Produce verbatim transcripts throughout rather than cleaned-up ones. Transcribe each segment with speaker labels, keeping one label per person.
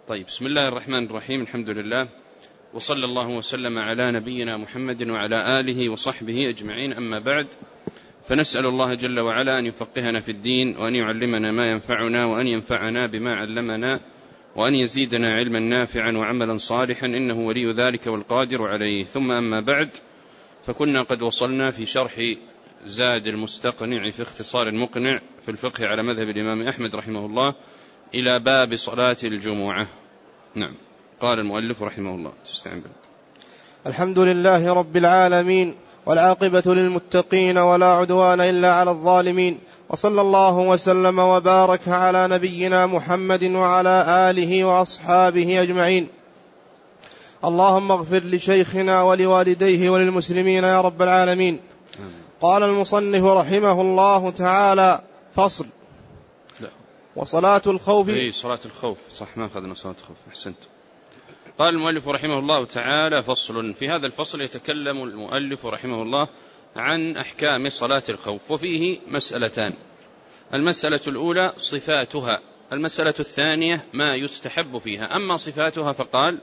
Speaker 1: طيب، بسم الله الرحمن الرحيم. الحمد لله، وصلى الله وسلم على نبينا محمد وعلى آله وصحبه أجمعين، أما بعد، فنسأل الله جل وعلا أن يفقهنا في الدين، وأن يعلمنا ما ينفعنا، وأن ينفعنا بما علمنا، وأن يزيدنا علما نافعا وعملا صالحا، إنه ولي ذلك والقادر عليه. ثم أما بعد، فكنا قد وصلنا في شرح زاد المستقنع في اختصار المقنع في الفقه على مذهب الإمام أحمد رحمه الله إلى باب صلاة الجمعة. نعم. قال المؤلف رحمه الله: تستعين بالله.
Speaker 2: الحمد لله رب العالمين، والعاقبة للمتقين، ولا عدوان إلا على الظالمين، وصلى الله وسلم وبارك على نبينا محمد وعلى آله وأصحابه أجمعين. اللهم اغفر لشيخنا ولوالديه وللمسلمين يا رب العالمين. قال المصنف رحمه الله تعالى: فصل.
Speaker 1: لا.
Speaker 2: وصلاة الخوف.
Speaker 1: اي صلاة الخوف، صح، ما أخذنا صلاة الخوف، أحسنت. قال المؤلف رحمه الله تعالى: فصل. في هذا الفصل يتكلم المؤلف رحمه الله عن أحكام صلاة الخوف، وفيه مسألتان: المسألة الأولى صفاتها، المسألة الثانية ما يستحب فيها. أما صفاتها فقال: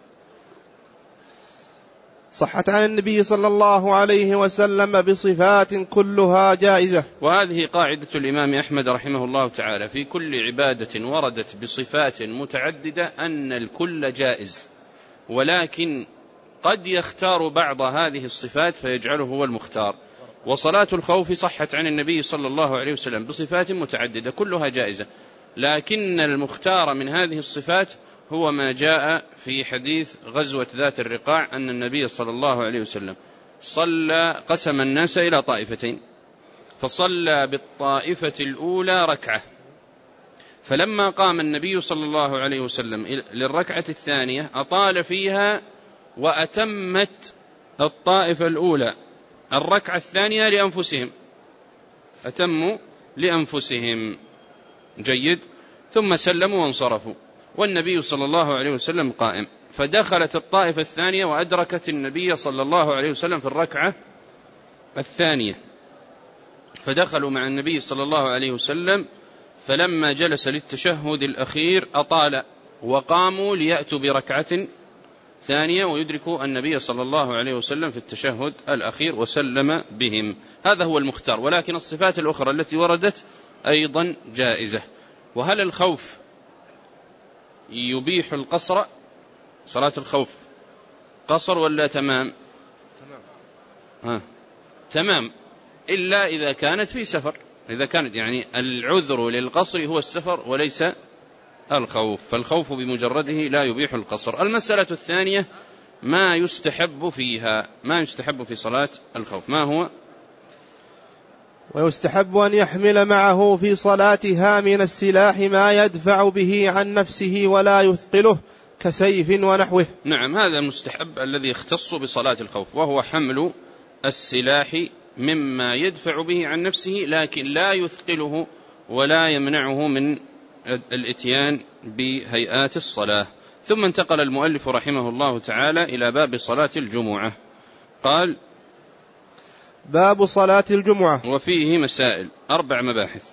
Speaker 2: صحت عن النبي صلى الله عليه وسلم بصفات كلها جائزة.
Speaker 1: وهذه قاعدة الإمام أحمد رحمه الله تعالى في كل عبادة وردت بصفات متعددة أن الكل جائز، ولكن قد يختار بعض هذه الصفات فيجعله هو المختار. وصلاة الخوف صحت عن النبي صلى الله عليه وسلم بصفات متعددة كلها جائزة، لكن المختار من هذه الصفات هو ما جاء في حديث غزوة ذات الرقاع أن النبي صلى الله عليه وسلم صلى قسم الناس إلى طائفتين، فصلى بالطائفة الأولى ركعة، فلما قام النبي صلى الله عليه وسلم للركعة الثانية أطال فيها وأتمت الطائفة الأولى الركعة الثانية لأنفسهم، أتموا لأنفسهم. جيد. ثم سلموا وانصرفوا والنبي صلى الله عليه وسلم قائم، فدخلت الطائفة الثانية وأدركت النبي صلى الله عليه وسلم في الركعة الثانية، فدخلوا مع النبي صلى الله عليه وسلم، فلما جلس للتشهد الأخير أطال وقاموا ليأتوا بركعة ثانية ويدركوا النبي صلى الله عليه وسلم في التشهد الأخير وسلم بهم. هذا هو المختار، ولكن الصفات الأخرى التي وردت أيضا جائزة. وهل الخوف يبيح القصر؟ صلاة الخوف قصر ولا تمام؟
Speaker 2: تمام.
Speaker 1: ها. تمام، إلا إذا كانت في سفر، إذا كانت يعني العذر للقصر هو السفر وليس الخوف، فالخوف بمجرده لا يبيح القصر. المسألة الثانية ما يستحب فيها، ما يستحب في صلاة الخوف، ما هو؟
Speaker 2: ويستحب أن يحمل معه في صلاتها من السلاح ما يدفع به عن نفسه ولا يثقله كسيف ونحوه.
Speaker 1: نعم، هذا المستحب الذي يختص بصلاة الخوف، وهو حمل السلاح مما يدفع به عن نفسه لكن لا يثقله ولا يمنعه من الاتيان بهيئات الصلاة. ثم انتقل المؤلف رحمه الله تعالى إلى باب صلاة الجمعة. قال:
Speaker 2: باب صلاة الجمعة.
Speaker 1: وفيه مسائل، أربع مباحث،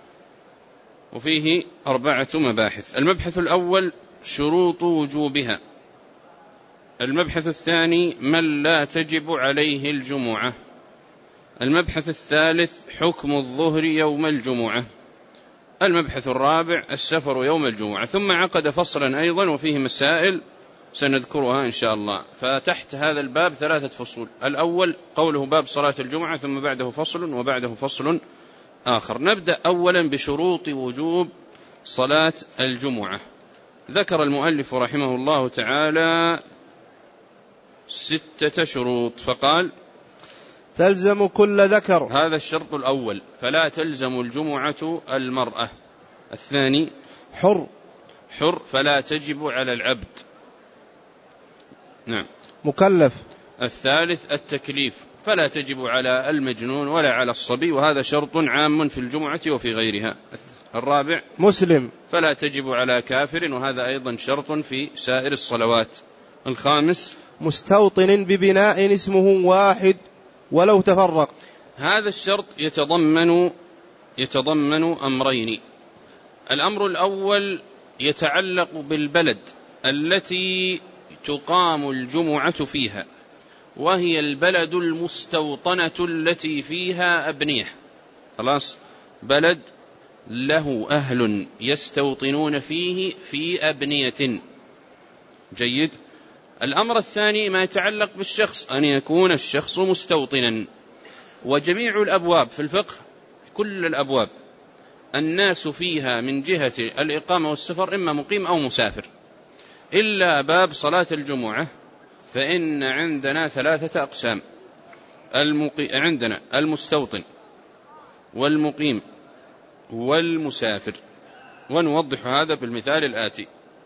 Speaker 1: وفيه أربعة مباحث. المبحث الأول شروط وجوبها. المبحث الثاني من لا تجب عليه الجمعة. المبحث الثالث حكم الظهر يوم الجمعة. المبحث الرابع السفر يوم الجمعة. ثم عقد فصلا أيضا وفيه مسائل سنذكرها إن شاء الله. فتحت هذا الباب ثلاثة فصول: الأول قوله باب صلاة الجمعة، ثم بعده فصل، وبعده فصل آخر. نبدأ أولا بشروط وجوب صلاة الجمعة. ذكر المؤلف رحمه الله تعالى ستة شروط، فقال:
Speaker 2: تلزم كل ذكر.
Speaker 1: هذا الشرط الأول، فلا تلزم الجمعة المرأة. الثاني
Speaker 2: حر.
Speaker 1: حر، فلا تجب على العبد. نعم.
Speaker 2: مكلف.
Speaker 1: الثالث التكليف، فلا تجب على المجنون ولا على الصبي، وهذا شرط عام في الجمعة وفي غيرها. الرابع
Speaker 2: مسلم،
Speaker 1: فلا تجب على كافر، وهذا أيضا شرط في سائر الصلوات. الخامس
Speaker 2: مستوطن ببناء اسمه واحد ولو تفرق.
Speaker 1: هذا الشرط يتضمن يتضمن أمرين. الأمر الأول يتعلق بالبلد التي تقام الجمعة فيها، وهي البلد المستوطنة التي فيها أبنية. خلاص، بلد له أهل يستوطنون فيه في أبنية. جيد. الأمر الثاني ما يتعلق بالشخص، أن يكون الشخص مستوطنا. وجميع الأبواب في الفقه، كل الأبواب الناس فيها من جهة الإقامة والسفر إما مقيم أو مسافر، إلا باب صلاة الجمعة، فإن عندنا ثلاثة أقسام: المقي... عندنا المستوطن والمقيم والمسافر. ونوضح هذا بالمثال الآتي: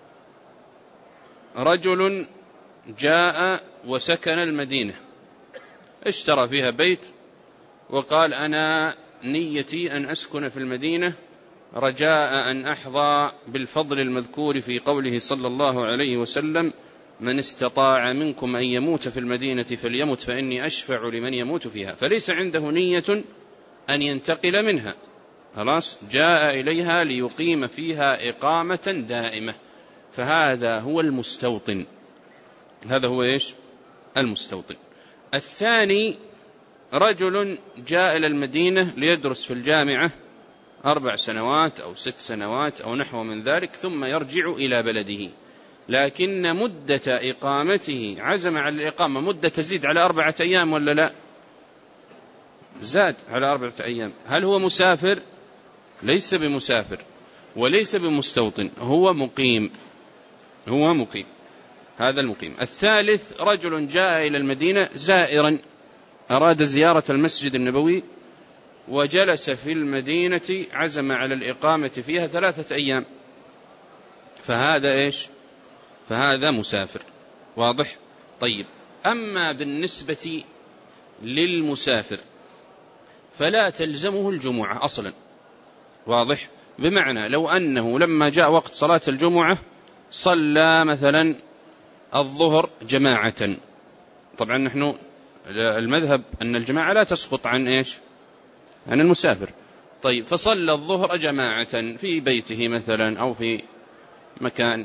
Speaker 1: رجل جاء وسكن المدينة، اشترى فيها بيت وقال: أنا نيتي أن أسكن في المدينة رجاء أن أحظى بالفضل المذكور في قوله صلى الله عليه وسلم: من استطاع منكم أن يموت في المدينة فليمت فإني أشفع لمن يموت فيها. فليس عنده نية أن ينتقل منها، خلاص، جاء إليها ليقيم فيها إقامة دائمة، فهذا هو المستوطن. هذا هو إيش؟ المستوطن. الثاني رجل جاء إلى المدينة ليدرس في الجامعة أربع سنوات أو ست سنوات أو نحو من ذلك، ثم يرجع إلى بلده، لكن مدة إقامته عزم على الإقامة مدة تزيد على أربعة أيام ولا لا؟ زاد على أربعة أيام. هل هو مسافر؟ ليس بمسافر وليس بمستوطن، هو مقيم، هو مقيم، هذا المقيم. الثالث رجل جاء إلى المدينة زائرا، أراد زيارة المسجد النبوي وجلس في المدينة، عزم على الإقامة فيها ثلاثة أيام، فهذا إيش؟ فهذا مسافر. واضح؟ طيب، أما بالنسبة للمسافر فلا تلزمه الجمعة أصلا. واضح؟ بمعنى لو أنه لما جاء وقت صلاة الجمعة صلى مثلا الظهر جماعة، طبعا نحن المذهب أن الجماعة لا تسقط عن إيش؟ عن المسافر. طيب، فصلى الظهر جماعة في بيته مثلا أو في مكان،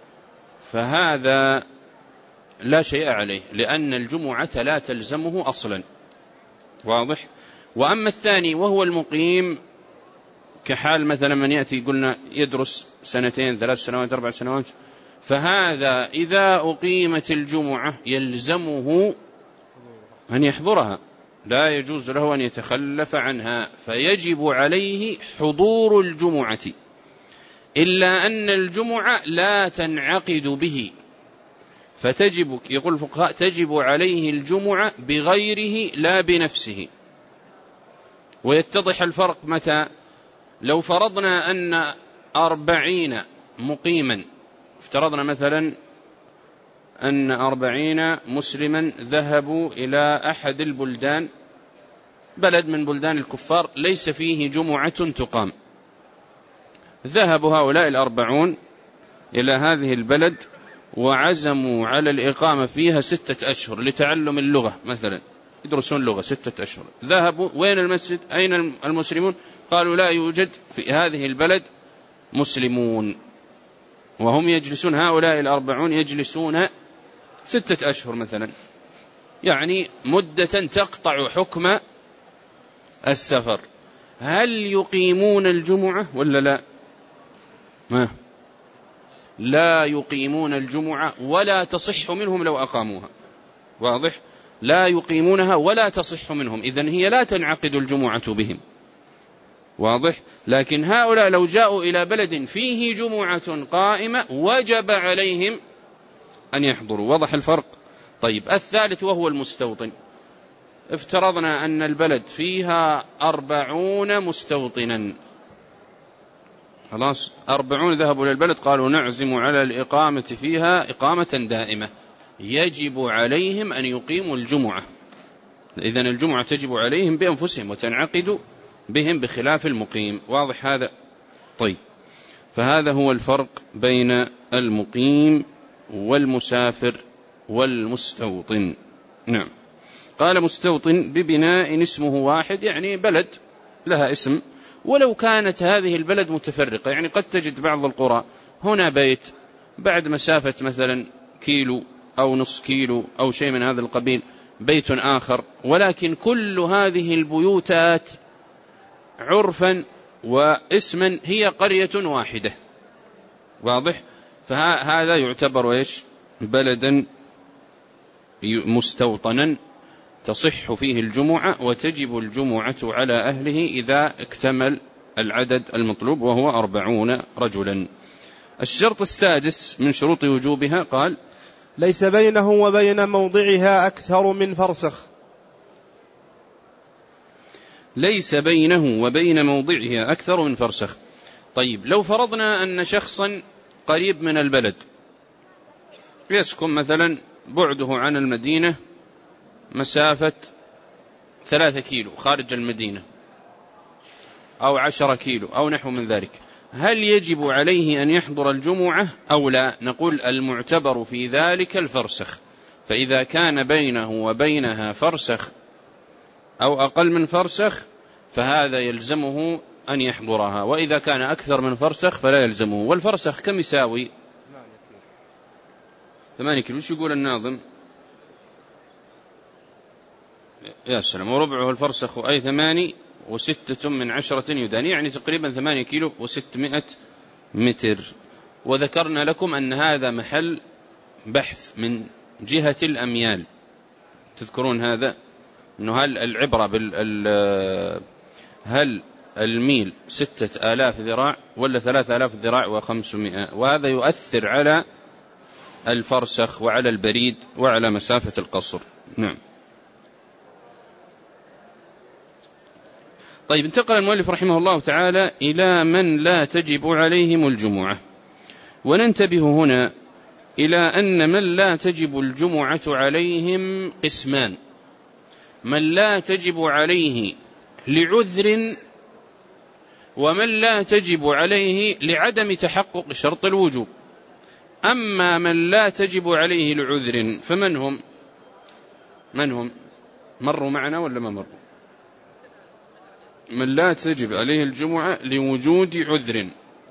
Speaker 1: فهذا لا شيء عليه، لأن الجمعة لا تلزمه أصلا. واضح؟ وأما الثاني وهو المقيم، كحال مثلا من يأتي قلنا يدرس سنتين ثلاث سنوات أربع سنوات، فهذا إذا أقيمت الجمعة يلزمه أن يحضرها، لا يجوز له أن يتخلف عنها، فيجب عليه حضور الجمعة، إلا أن الجمعة لا تنعقد به، فتجب، يقول الفقهاء، تجب عليه الجمعة بغيره لا بنفسه. ويتضح الفرق متى؟ لو فرضنا أن أربعين مقيما، افترضنا مثلا أن أربعين مسلما ذهبوا إلى أحد البلدان، بلد من بلدان الكفار ليس فيه جمعة تقام، ذهب هؤلاء الأربعون إلى هذه البلد وعزموا على الإقامة فيها ستة أشهر لتعلم اللغة مثلا، يدرسون لغة ستة أشهر. ذهبوا، وين المسجد؟ أين المسلمون؟ قالوا لا يوجد في هذه البلد مسلمون، وهم يجلسون، هؤلاء الأربعون يجلسون ستة أشهر مثلا، يعني مدة تقطع حكم السفر. هل يقيمون الجمعة ولا لا؟ ما لا يقيمون الجمعة ولا تصح منهم لو أقاموها. واضح؟ لا يقيمونها ولا تصح منهم، إذن هي لا تنعقد الجمعة بهم. واضح؟ لكن هؤلاء لو جاءوا إلى بلد فيه جمعة قائمة وجب عليهم أن يحضروا. وضح الفرق؟ طيب، الثالث وهو المستوطن، افترضنا أن البلد فيها أربعون مستوطنا، خلاص، أربعون ذهبوا للبلد قالوا نعزم على الإقامة فيها إقامة دائمة، يجب عليهم أن يقيموا الجمعة، إذن الجمعة تجب عليهم بأنفسهم وتنعقد بهم بخلاف المقيم. واضح هذا؟ طيب، فهذا هو الفرق بين المقيم والمسافر والمستوطن. نعم. قال مستوطن ببناء اسمه واحد، يعني بلد لها اسم، ولو كانت هذه البلد متفرقة، يعني قد تجد بعض القرى هنا بيت بعد مسافة مثلا كيلو أو نصف كيلو أو شيء من هذا القبيل بيت آخر، ولكن كل هذه البيوتات عرفا واسما هي قرية واحدة. واضح؟ فهذا يعتبر إيش؟ بلدا مستوطنا تصح فيه الجمعة، وتجب الجمعة على أهله إذا اكتمل العدد المطلوب وهو أربعون رجلا. الشرط السادس من شروط وجوبها قال:
Speaker 2: ليس بينه وبين موضعها أكثر من فرسخ.
Speaker 1: ليس بينه وبين موضعها أكثر من فرسخ. طيب، لو فرضنا أن شخصا قريب من البلد يسكن مثلا بعده عن المدينة مسافة ثلاثة كيلو خارج المدينة أو عشرة كيلو أو نحو من ذلك، هل يجب عليه أن يحضر الجمعة أو لا؟ نقول المعتبر في ذلك الفرسخ، فإذا كان بينه وبينها فرسخ أو أقل من فرسخ فهذا يلزمه أن يحضرها، وإذا كان أكثر من فرسخ فلا يلزمه. والفرسخ كم يساوي؟ ثمانية كيلو. وش يقول الناظم؟ يا سلام. وربعه الفرسخ أي ثماني وستة من عشرة يدان، يعني تقريبا ثمانية كيلو وستمائة متر. وذكرنا لكم أن هذا محل بحث من جهة الأميال، تذكرون هذا؟ أنه هل العبرة بال هل الميل ستة آلاف ذراع ولا ثلاثة آلاف ذراع وخمسمائة، وهذا يؤثر على الفرسخ وعلى البريد وعلى مسافة القصر. نعم. طيب، انتقل المؤلف رحمه الله تعالى إلى من لا تجب عليهم الجمعة. وننتبه هنا إلى أن من لا تجب الجمعة عليهم قسمان: من لا تجب عليه لعذر، ومن لا تجب عليه لعدم تحقق شرط الوجوب. أما من لا تجب عليه لعذر فمن هم؟ من هم؟ مروا معنا ولا ما مروا؟ من لا تجب عليه الجمعة لوجود عذر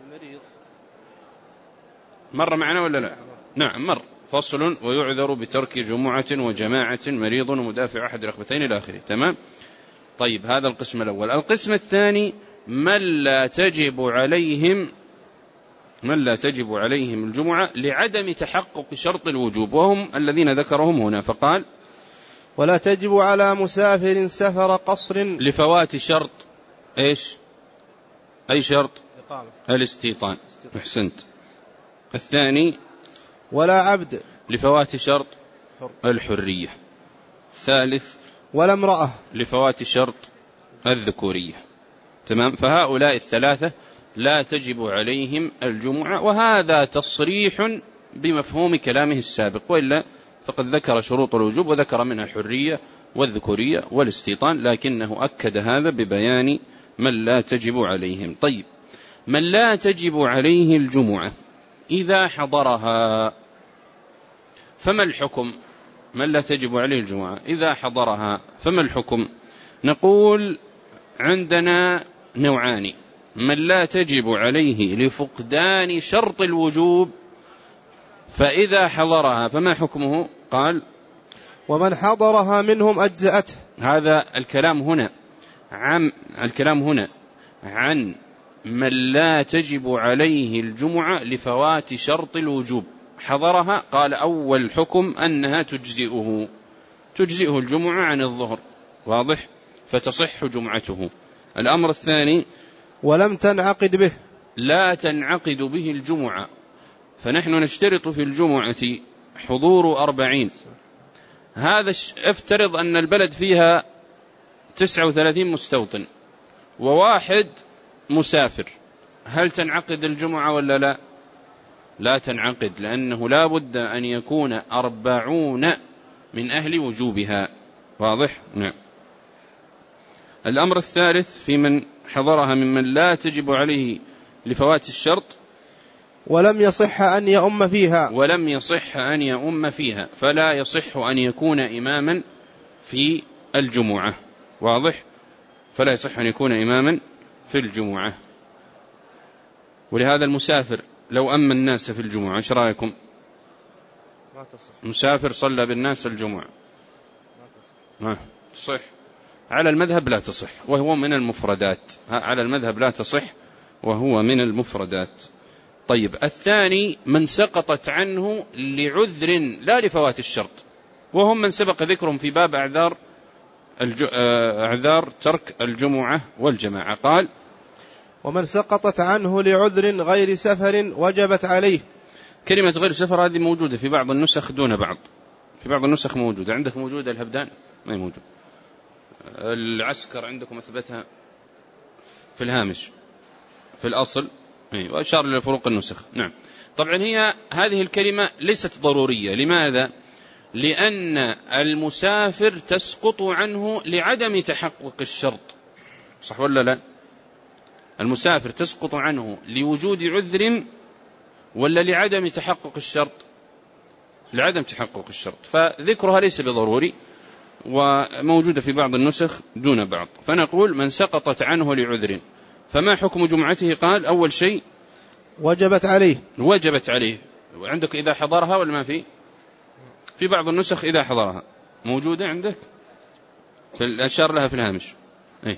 Speaker 1: مر معنا ولا لا؟ نعم مر. فصل: ويعذر بترك جمعة وجماعة مريض ومدافع أحد الأخبثين إلى آخره. تمام. طيب، هذا القسم الأول. القسم الثاني: من لا تجب عليهم من لا تجب عليهم الجمعة لعدم تحقق شرط الوجوب، وهم الذين ذكرهم هنا. فقال:
Speaker 2: ولا تجب على مسافر سفر قصر
Speaker 1: لفوات شرط إيش؟ أي شرط؟
Speaker 2: إقامة.
Speaker 1: الاستيطان. أحسنت. الثاني:
Speaker 2: ولا عبد
Speaker 1: لفوات شرط الحرية. الثالث:
Speaker 2: ولا امرأة
Speaker 1: لفوات شرط الذكورية. تمام. فهؤلاء الثلاثة لا تجب عليهم الجمعة، وهذا تصريح بمفهوم كلامه السابق، وإلا فقد ذكر شروط الوجوب وذكر منها الحرية والذكورية والاستيطان، لكنه أكد هذا ببيان من لا تجب عليهم. طيب، من لا تجب عليه الجمعة إذا حضرها فما الحكم؟ من لا تجب عليه الجمعة إذا حضرها فما الحكم؟ نقول عندنا نوعان: من لا تجب عليه لفقدان شرط الوجوب، فإذا حضرها فما حكمه؟ قال:
Speaker 2: ومن حضرها منهم أجزأته.
Speaker 1: هذا الكلام هنا عن الكلام هنا عن من لا تجب عليه الجمعة لفوات شرط الوجوب. حضرها، قال أول حكم أنها تجزئه تجزئه الجمعة عن الظهر. واضح؟ فتصح جمعته. الأمر الثاني:
Speaker 2: ولم تنعقد به،
Speaker 1: لا تنعقد به الجمعة. فنحن نشترط في الجمعة حضور أربعين. هذا افترض أن البلد فيها تسعة وثلاثين مستوطن وواحد مسافر، هل تنعقد الجمعة ولا لا؟ لا تنعقد، لأنه لا بد أن يكون أربعون من أهل وجوبها. واضح؟ نعم. الأمر الثالث في من حضرها ممن لا تجب عليه لفوات الشرط:
Speaker 2: ولم يصح أن يؤم فيها
Speaker 1: ولم يصح أن يؤم فيها، فلا يصح أن يكون إماما في الجمعة. واضح؟ فلا يصح أن يكون إماما في الجمعة. ولهذا المسافر لو أما الناس في الجمعة إيش رأيكم؟
Speaker 2: ما تصح.
Speaker 1: مسافر صلى بالناس الجمعة
Speaker 2: ما تصح.
Speaker 1: ما تصح. على المذهب لا تصح وهو من المفردات. على المذهب لا تصح وهو من المفردات. طيب الثاني من سقطت عنه لعذر لا لفوات الشرط، وهم من سبق ذكرهم في باب أعذار الج... أعذار ترك الجمعة والجماعة. قال
Speaker 2: ومن سقطت عنه لعذر غير سفر وجبت عليه.
Speaker 1: كلمة غير سفر هذه موجودة في بعض النسخ دون بعض، في بعض النسخ موجودة. عندك موجودة الهبدان؟ ما هي موجود. العسكر عندكم أثبتها في الهامش في الأصل، وأشار إلى فروق النسخ. نعم. طبعا هي هذه الكلمة ليست ضرورية. لماذا؟ لأن المسافر تسقط عنه لعدم تحقق الشرط، صح ولا لا؟ المسافر تسقط عنه لوجود عذر ولا لعدم تحقق الشرط؟ لعدم تحقق الشرط، فذكرها ليس بضروري، وموجودة في بعض النسخ دون بعض. فنقول من سقطت عنه لعذر فما حكم جمعته؟ قال أول شيء
Speaker 2: وجبت عليه.
Speaker 1: وجبت عليه. عندك إذا حضرها ولا ما في؟ في بعض النسخ إذا حضرها موجودة عندك، في الأشار لها في الهامش. أي.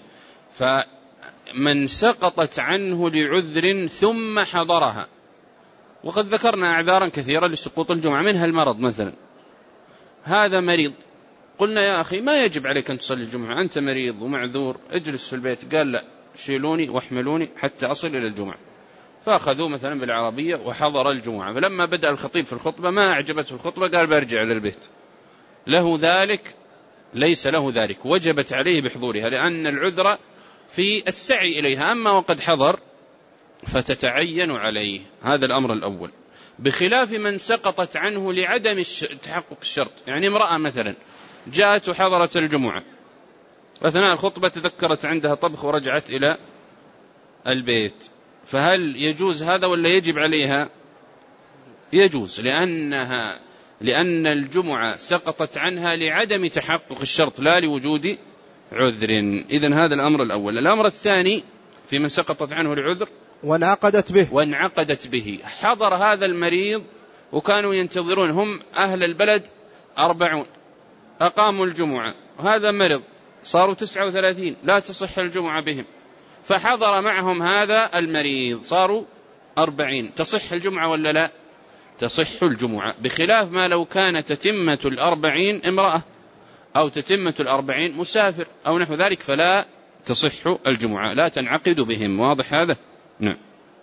Speaker 1: فمن سقطت عنه لعذر ثم حضرها، وقد ذكرنا أعذارا كثيرة لسقوط الجمعة، منها المرض مثلا. هذا مريض، قلنا يا أخي ما يجب عليك أن تصلي الجمعة، أنت مريض ومعذور، اجلس في البيت. قال لا، شيلوني واحملوني حتى أصل إلى الجمعة. فأخذوه مثلا بالعربية وحضر الجمعة، فلما بدأ الخطيب في الخطبة ما أعجبته الخطبة قال برجع للبيت. له ذلك؟ ليس له ذلك، وجبت عليه بحضورها، لأن العذر في السعي إليها. أما وقد حضر فتتعين عليه. هذا الأمر الأول. بخلاف من سقطت عنه لعدم تحقق الشرط، يعني امرأة مثلا جاءت وحضرت الجمعة، أثناء الخطبة تذكرت عندها طبخ ورجعت إلى البيت، فهل يجوز هذا ولا يجب عليها؟ يجوز، لأنها لأن الجمعة سقطت عنها لعدم تحقق الشرط لا لوجود عذر. إذن هذا الأمر الأول. الأمر الثاني في من سقطت عنه لعذر
Speaker 2: وانعقدت به.
Speaker 1: وانعقدت به. حضر هذا المريض وكانوا ينتظرون، هم أهل البلد أربعون، أقاموا الجمعة، وهذا مرض صاروا تسعة وثلاثين، لا تصح الجمعة بهم، فحضر معهم هذا المريض صاروا أربعين، تصح الجمعة ولا لا؟ تصح الجمعة، بخلاف ما لو كانت تتمة الأربعين امرأة أو تتمة الأربعين مسافر أو نحو ذلك، فلا تصح الجمعة، لا تنعقد بهم. واضح هذا؟ نعم.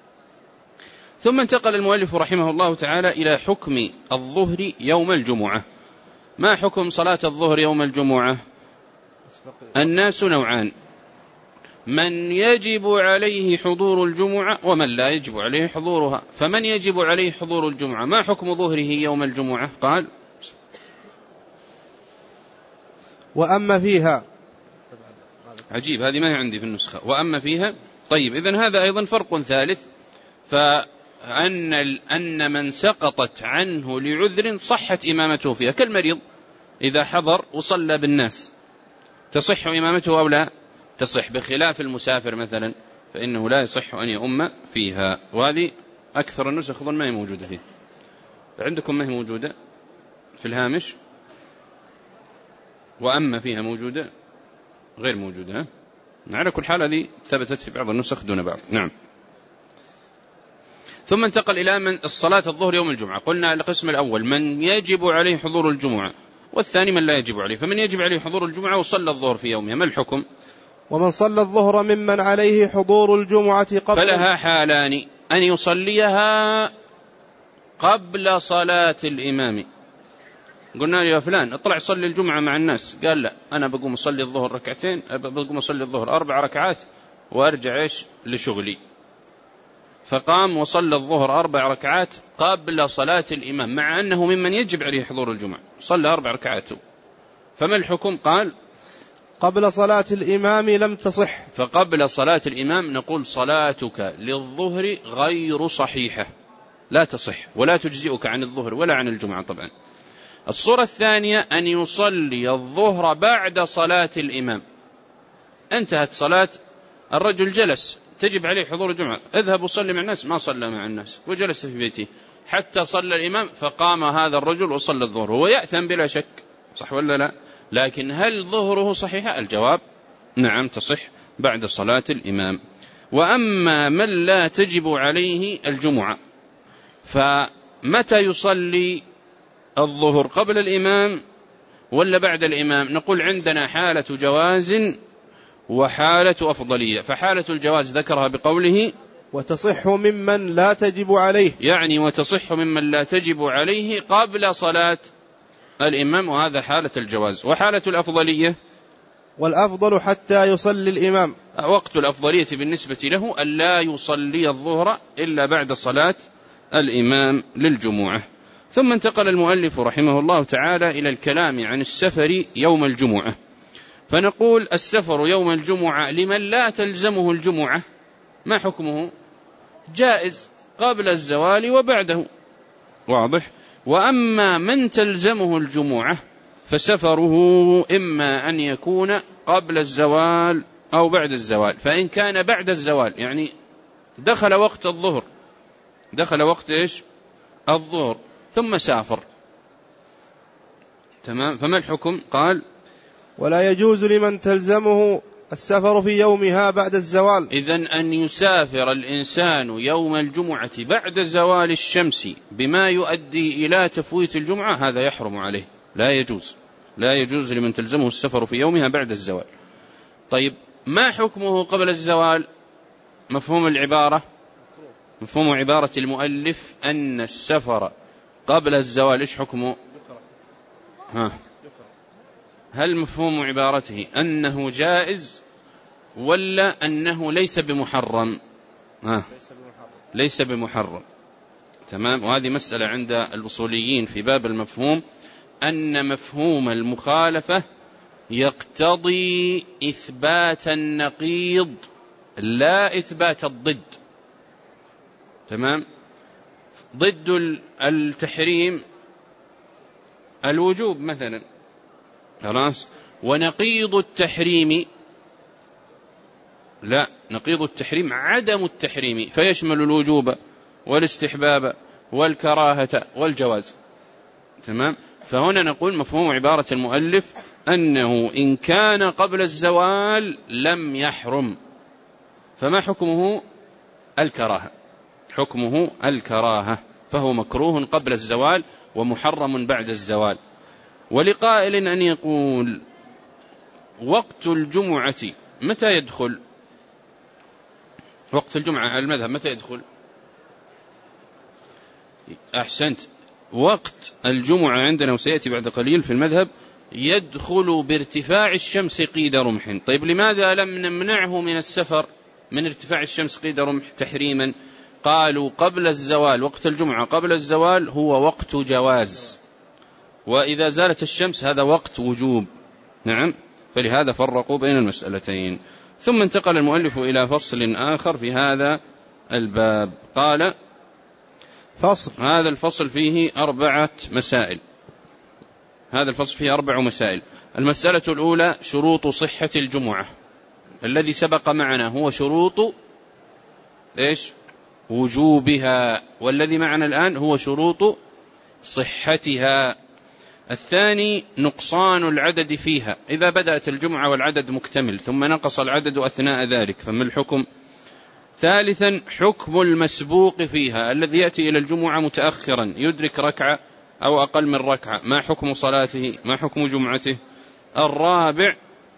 Speaker 1: ثم انتقل المؤلف رحمه الله تعالى إلى حكم الظهر يوم الجمعة. ما حكم صلاة الظهر يوم الجمعة؟ الناس نوعان: من يجب عليه حضور الجمعة ومن لا يجب عليه حضورها. فمن يجب عليه حضور الجمعة ما حكم ظهره يوم الجمعة؟ قال
Speaker 2: وأما فيها.
Speaker 1: عجيب، هذه ما هي عندي في النسخة، وأما فيها. طيب، إذن هذا أيضا فرق ثالث، فأن أن من سقطت عنه لعذر صحت إمامته فيها، كالمريض إذا حضر وصلى بالناس تصح إمامته أو لا؟ تصح، بخلاف المسافر مثلا فإنه لا يصح أن يؤم فيها. وهذه أكثر النسخ ما هي موجودة فيه. عندكم ما هي موجودة في الهامش؟ وأما فيها موجودة غير موجودة. على كل حال هذه ثبتت في بعض النسخ دون بعض. نعم. ثم انتقل إلى من الصلاة الظهر يوم الجمعة. قلنا القسم الأول من يجب عليه حضور الجمعة، والثاني من لا يجب عليه. فمن يجب عليه حضور الجمعة وصلى الظهر في يومها ما الحكم؟
Speaker 2: ومن صلى الظهر ممن عليه حضور الجمعة قبل،
Speaker 1: فلها حالان: أن يصليها قبل صلاة الإمام. قلنا له يا فلان اطلع صلي الجمعة مع الناس، قال لا، أنا بقوم أصلي الظهر ركعتين، بقوم أصلي الظهر أربع ركعات وأرجع إيش لشغلي. فقام وصلى الظهر أربع ركعات قبل صلاة الإمام، مع أنه ممن يجب عليه حضور الجمعة، صلى أربع ركعات. فما الحكم؟ قال
Speaker 2: قبل صلاة الإمام لم تصح.
Speaker 1: فقبل صلاة الإمام نقول صلاتك للظهر غير صحيحة، لا تصح ولا تجزئك عن الظهر ولا عن الجمعة. طبعا الصورة الثانية أن يصلي الظهر بعد صلاة الإمام، انتهت صلاة، الرجل جلس تجب عليه حضور الجمعة، اذهب وصلي مع الناس، ما صلى مع الناس وجلس في بيته حتى صلى الإمام فقام هذا الرجل وصلى الظهر، هو يأثم بلا شك، صح ولا لا؟ لكن هل ظهره صحيحة؟ الجواب نعم تصح بعد صلاة الإمام. وأما من لا تجب عليه الجمعة فمتى يصلي الظهر؟ قبل الإمام ولا بعد الإمام؟ نقول عندنا حالة جواز وحالة أفضلية. فحالة الجواز ذكرها بقوله
Speaker 2: وتصح ممن لا تجب عليه،
Speaker 1: يعني وتصح ممن لا تجب عليه قبل صلاة الإمام، وهذا حالة الجواز. وحالة الأفضلية
Speaker 2: والأفضل حتى يصلي الإمام،
Speaker 1: وقت الأفضلية بالنسبة له أن لا يصلي الظهر إلا بعد صلاة الإمام للجمعة. ثم انتقل المؤلف رحمه الله تعالى إلى الكلام عن السفر يوم الجمعة، فنقول السفر يوم الجمعة لمن لا تلزمه الجمعة ما حكمه؟ جائز قبل الزوال وبعده، واضح. وأما من تلزمه الجمعة فسفره إما أن يكون قبل الزوال أو بعد الزوال. فإن كان بعد الزوال يعني دخل وقت الظهر، دخل وقت إيش؟ الظهر، ثم سافر، تمام، فما الحكم؟ قال
Speaker 2: ولا يجوز لمن تلزمه السفر في يومها بعد الزوال.
Speaker 1: إذن أن يسافر الإنسان يوم الجمعة بعد زوال الشمس بما يؤدي إلى تفويت الجمعة هذا يحرم عليه، لا يجوز، لا يجوز لمن تلزمه السفر في يومها بعد الزوال. طيب ما حكمه قبل الزوال؟ مفهوم العبارة، مفهوم عبارة المؤلف أن السفر قبل الزوال إيش حكمه؟ ها، هل مفهوم عبارته أنه جائز ولا أنه ليس بمحرم؟ ها، ليس بمحرم، تمام. وهذه مسألة عند الأصوليين في باب المفهوم، أن مفهوم المخالفة يقتضي إثبات النقيض لا إثبات الضد، تمام. ضد التحريم الوجوب مثلا، خلاص، ونقيض التحريم لا، نقيض التحريم عدم التحريم، فيشمل الوجوب والاستحباب والكراهة والجواز، تمام. فهنا نقول مفهوم عبارة المؤلف أنه إن كان قبل الزوال لم يحرم، فما حكمه؟ الكراهة، حكمه الكراهة، فهو مكروه قبل الزوال ومحرم بعد الزوال. ولقائل أن يقول وقت الجمعة متى يدخل؟ وقت الجمعة على المذهب متى يدخل؟ أحسنت، وقت الجمعة عندنا وسيأتي بعد قليل في المذهب يدخل بارتفاع الشمس قيد رمح. طيب لماذا لم نمنعه من السفر من ارتفاع الشمس قيد رمح تحريما؟ قالوا قبل الزوال، وقت الجمعة قبل الزوال هو وقت جواز، وإذا زالت الشمس هذا وقت وجوب، نعم، فلهذا فرقوا بين المسألتين. ثم انتقل المؤلف إلى فصل آخر في هذا الباب، قال
Speaker 2: فصل،
Speaker 1: هذا الفصل فيه أربعة مسائل، هذا الفصل فيه أربع مسائل. المسألة الأولى شروط صحة الجمعة، الذي سبق معنا هو شروط إيش؟ وجوبها، والذي معنا الآن هو شروط صحتها. الثاني نقصان العدد فيها، إذا بدأت الجمعة والعدد مكتمل ثم نقص العدد أثناء ذلك فما الحكم؟ ثالثا حكم المسبوق فيها، الذي يأتي إلى الجمعة متأخرا يدرك ركعة أو أقل من ركعة، ما حكم صلاته؟ ما حكم جمعته؟ الرابع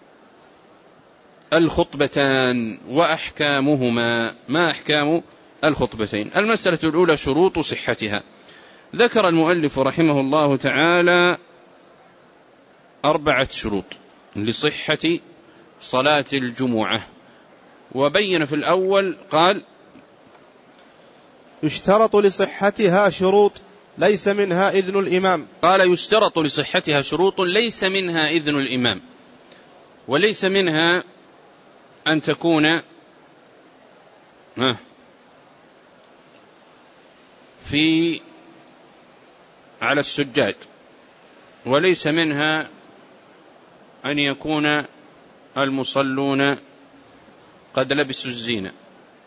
Speaker 1: الخطبتان وأحكامهما، ما أحكام الخطبتين؟ المسألة الأولى شروط صحتها. ذكر المؤلف رحمه الله تعالى أربعة شروط لصحة صلاة الجمعة، وبين في الأول قال
Speaker 2: يشترط لصحتها شروط ليس منها إذن الإمام.
Speaker 1: قال يشترط لصحتها شروط ليس منها إذن الإمام، وليس منها أن تكون في على السجاد، وليس منها أن يكون المصلون قد لبسوا الزينة،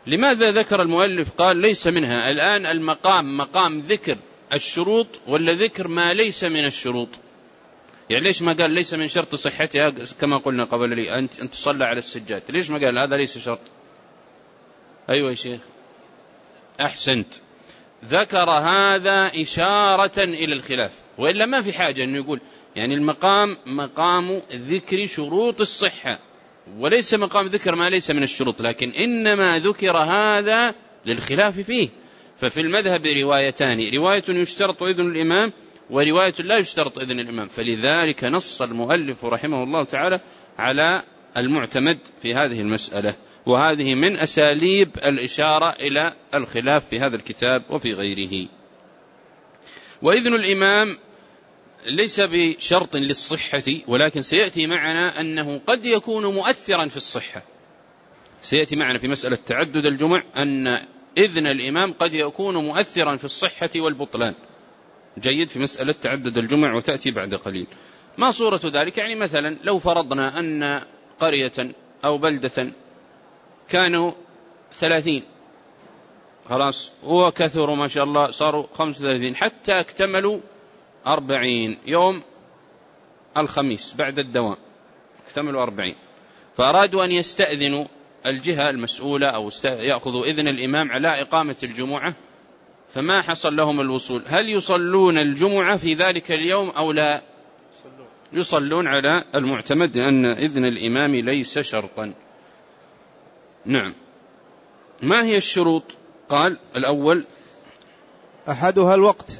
Speaker 1: لماذا ذكر المؤلف قال ليس منها؟ الآن المقام مقام ذكر الشروط ولا ذكر ما ليس من الشروط؟ يعني ليش ما قال ليس من شرط صحتها كما قلنا قبل لي أن تصلى على السجاد؟ ليش ما قال هذا ليس شرط؟ أيوة يا شيخ أحسنت، ذكر هذا إشارة إلى الخلاف، وإلا ما في حاجة أنه يقول يعني المقام مقام ذكر شروط الصحة وليس مقام ذكر ما ليس من الشروط، لكن إنما ذكر هذا للخلاف فيه. ففي المذهب روايتان، رواية يشترط إذن الإمام ورواية لا يشترط إذن الإمام، فلذلك نص المؤلف رحمه الله تعالى على المعتمد في هذه المسألة، وهذه من أساليب الإشارة إلى الخلاف في هذا الكتاب وفي غيره. وإذن الإمام ليس بشرط للصحة، ولكن سيأتي معنا أنه قد يكون مؤثرا في الصحة، سيأتي معنا في مسألة تعدد الجمع أن إذن الإمام قد يكون مؤثرا في الصحة والبطلان، جيد، في مسألة تعدد الجمع وتأتي بعد قليل. ما صورة ذلك؟ يعني مثلا لو فرضنا أن قرية أو بلدة كانوا ثلاثين خلاص وكثروا ما شاء الله صاروا خمسة وثلاثين حتى اكتملوا أربعين يوم الخميس بعد الدوام اكتملوا أربعين، فأرادوا أن يستأذنوا الجهة المسؤولة أو يأخذوا إذن الإمام على إقامة الجمعة، فما حصل لهم الوصول، هل يصلون الجمعة في ذلك اليوم أو لا؟ يصلون على المعتمد أن إذن الإمام ليس شرطا. نعم. ما هي الشروط؟ قال الأول
Speaker 2: أحدها الوقت.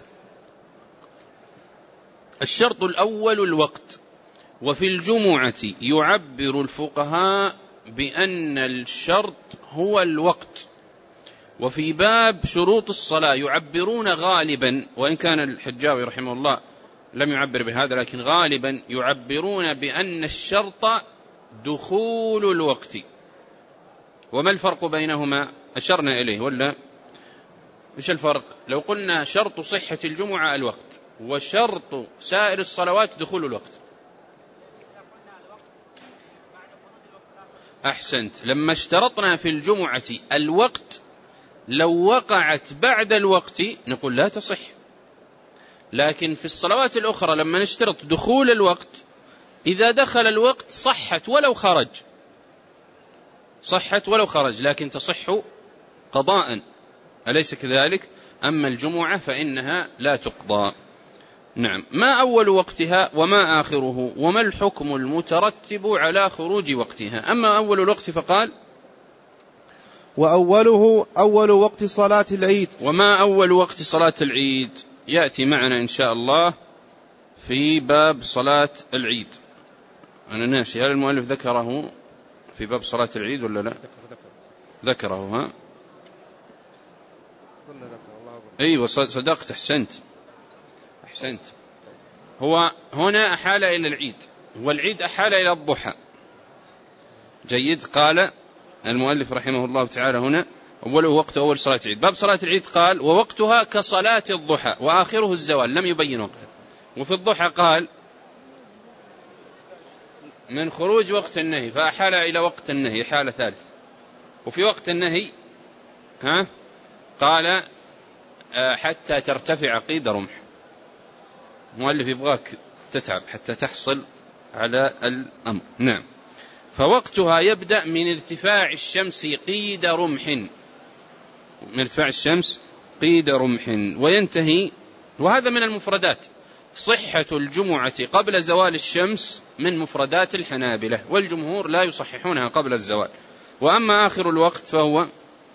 Speaker 1: الشرط الأول الوقت. وفي الجمعة يعبر الفقهاء بأن الشرط هو الوقت، وفي باب شروط الصلاة يعبرون غالبا، وإن كان الحجاوي رحمه الله لم يعبر بهذا، لكن غالبا يعبرون بأن الشرط دخول الوقت. وما الفرق بينهما؟ أشرنا إليه ولا مش الفرق؟ لو قلنا شرط صحة الجمعة الوقت، وشرط سائر الصلوات دخول الوقت. أحسنت. لما اشترطنا في الجمعة الوقت لو وقعت بعد الوقت نقول لا تصح، لكن في الصلوات الأخرى لما نشترط دخول الوقت إذا دخل الوقت صحت ولو خرج، صحت ولو خرج، لكن تصح قضاء، أليس كذلك؟ أما الجمعة فإنها لا تقضى. نعم. ما أول وقتها وما آخره وما الحكم المترتب على خروج وقتها؟ أما أول الوقت فقال
Speaker 2: وأوله أول وقت صلاة العيد.
Speaker 1: وما أول وقت صلاة العيد يأتي معنا إن شاء الله في باب صلاة العيد. أنا ناسي هل المؤلف ذكره في باب صلاة العيد ولا لا؟ ذكره. ها أيوة صدقت، أحسنت أحسنت. هو هنا أحال إلى العيد، والعيد أحال إلى الضحى، جيد. قال المؤلف رحمه الله تعالى هنا أوله وقت أول صلاة العيد. باب صلاة العيد قال ووقتها كصلاة الضحى وآخره الزوال، لم يبين وقته. وفي الضحى قال من خروج وقت النهي، فأحال إلى وقت النهي حالة ثالث. وفي وقت النهي ها قال حتى ترتفع قيد رمح. مؤلف يبغاك تتعب حتى تحصل على الأمر. نعم. فوقتها يبدأ من ارتفاع الشمس قيد رمح، من ارتفاع الشمس قيد رمح، وينتهي. وهذا من المفردات. صحة الجمعة قبل زوال الشمس من مفردات الحنابلة، والجمهور لا يصححونها قبل الزوال. وأما آخر الوقت فهو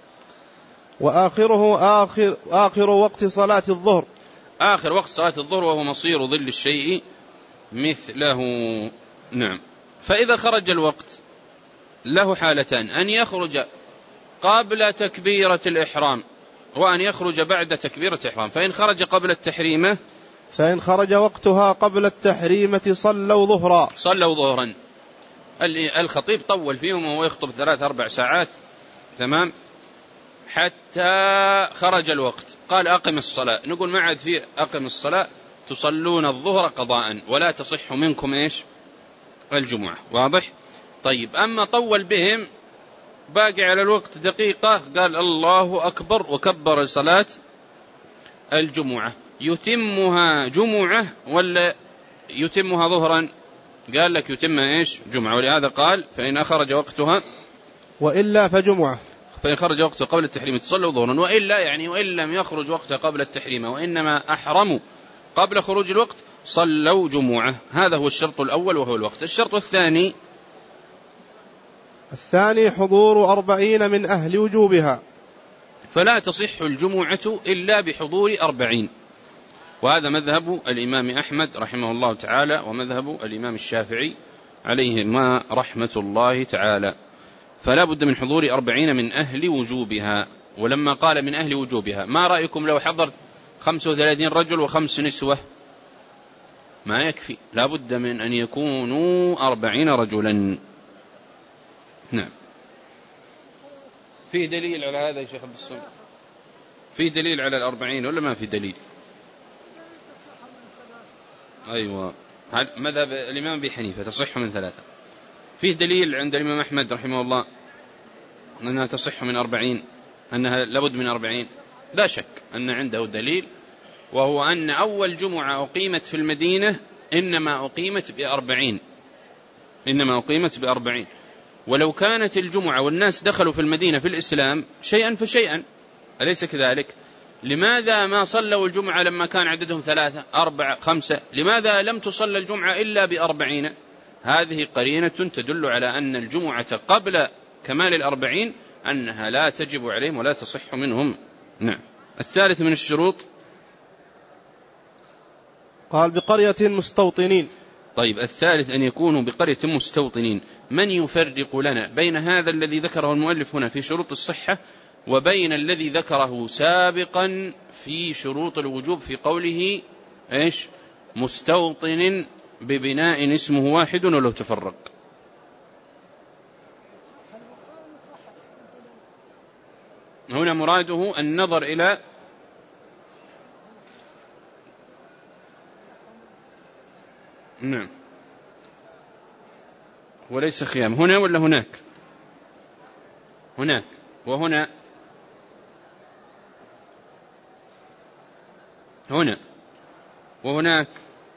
Speaker 2: وآخره آخر, آخر وقت صلاة الظهر.
Speaker 1: آخر وقت صلاة الظهر وهو مصير ظل الشيء مثله. نعم. فإذا خرج الوقت له حالتان، أن يخرج قبل تكبيرة الإحرام وأن يخرج بعد تكبيرة الإحرام. فإن خرج قبل التحريمة
Speaker 2: فإن خرج وقتها قبل التحريمة صلوا ظهرا
Speaker 1: صلوا ظهرا. الخطيب طول فيهم وهو يخطب ثلاث أربع ساعات تمام حتى خرج الوقت، قال أقم الصلاة، نقول ما عاد فيه أقم الصلاة، تصلون الظهر قضاء ولا تصح منكم إيش الجمعة. واضح؟ طيب. أما طول بهم باقي على الوقت دقيقة، قال الله أكبر وكبر صلاة الجمعة، يتمها جمعة ولا يتمها ظهرا؟ قال لك يتمها إيش؟ جمعة، ولهذا قال فإن خرج وقتها
Speaker 2: وإلا فجمعة،
Speaker 1: فإن خرج وقتها قبل التحريم تصلوا ظهرا، وإلا يعني وإن لم يخرج وقتها قبل التحريم وإنما أحرموا قبل خروج الوقت صلوا جمعة. هذا هو الشرط الأول وهو الوقت. الشرط الثاني
Speaker 2: الثاني حضور أربعين من أهل وجوبها،
Speaker 1: فلا تصح الجمعة إلا بحضور أربعين، وهذا مذهب الإمام أحمد رحمه الله تعالى ومذهب الإمام الشافعي عليهما رحمة الله تعالى، فلا بد من حضور أربعين من أهل وجوبها. ولما قال من أهل وجوبها، ما رأيكم لو حضر خمسة وثلاثين رجل وخمس نسوة؟ ما يكفي، لا بد من أن يكونوا أربعين رجلا. نعم. فيه دليل على هذا يا شيخ عبد الصمد؟ فيه دليل على الأربعين ولا ما في دليل؟ أيوة، مذهب الإمام أبي حنيفة تصح من ثلاثة. فيه دليل عند الإمام أحمد رحمه الله أنها تصح من أربعين، أنها لابد من أربعين. لا شك أن عنده دليل، وهو أن أول جمعة أقيمت في المدينة إنما أقيمت بأربعين، إنما أقيمت بأربعين. ولو كانت الجمعة والناس دخلوا في المدينة في الإسلام شيئا فشيئا، أليس كذلك؟ لماذا ما صلوا الجمعة لما كان عددهم ثلاثة أربعة خمسة؟ لماذا لم تصلى الجمعة إلا بأربعين؟ هذه قرينة تدل على أن الجمعة قبل كمال الأربعين أنها لا تجب عليهم ولا تصح منهم. نعم. الثالث من الشروط
Speaker 2: قال بقرية مستوطنين.
Speaker 1: طيب، الثالث أن يكونوا بقرية مستوطنين. من يفرق لنا بين هذا الذي ذكره المؤلف هنا في شروط الصحة وبين الذي ذكره سابقا في شروط الوجوب في قوله إيش؟ مستوطن ببناء اسمه واحد ولو تفرق. هنا مراده النظر إلى نعم، وليس خيام. هنا ولا هناك؟ هناك وهنا، هنا وهناك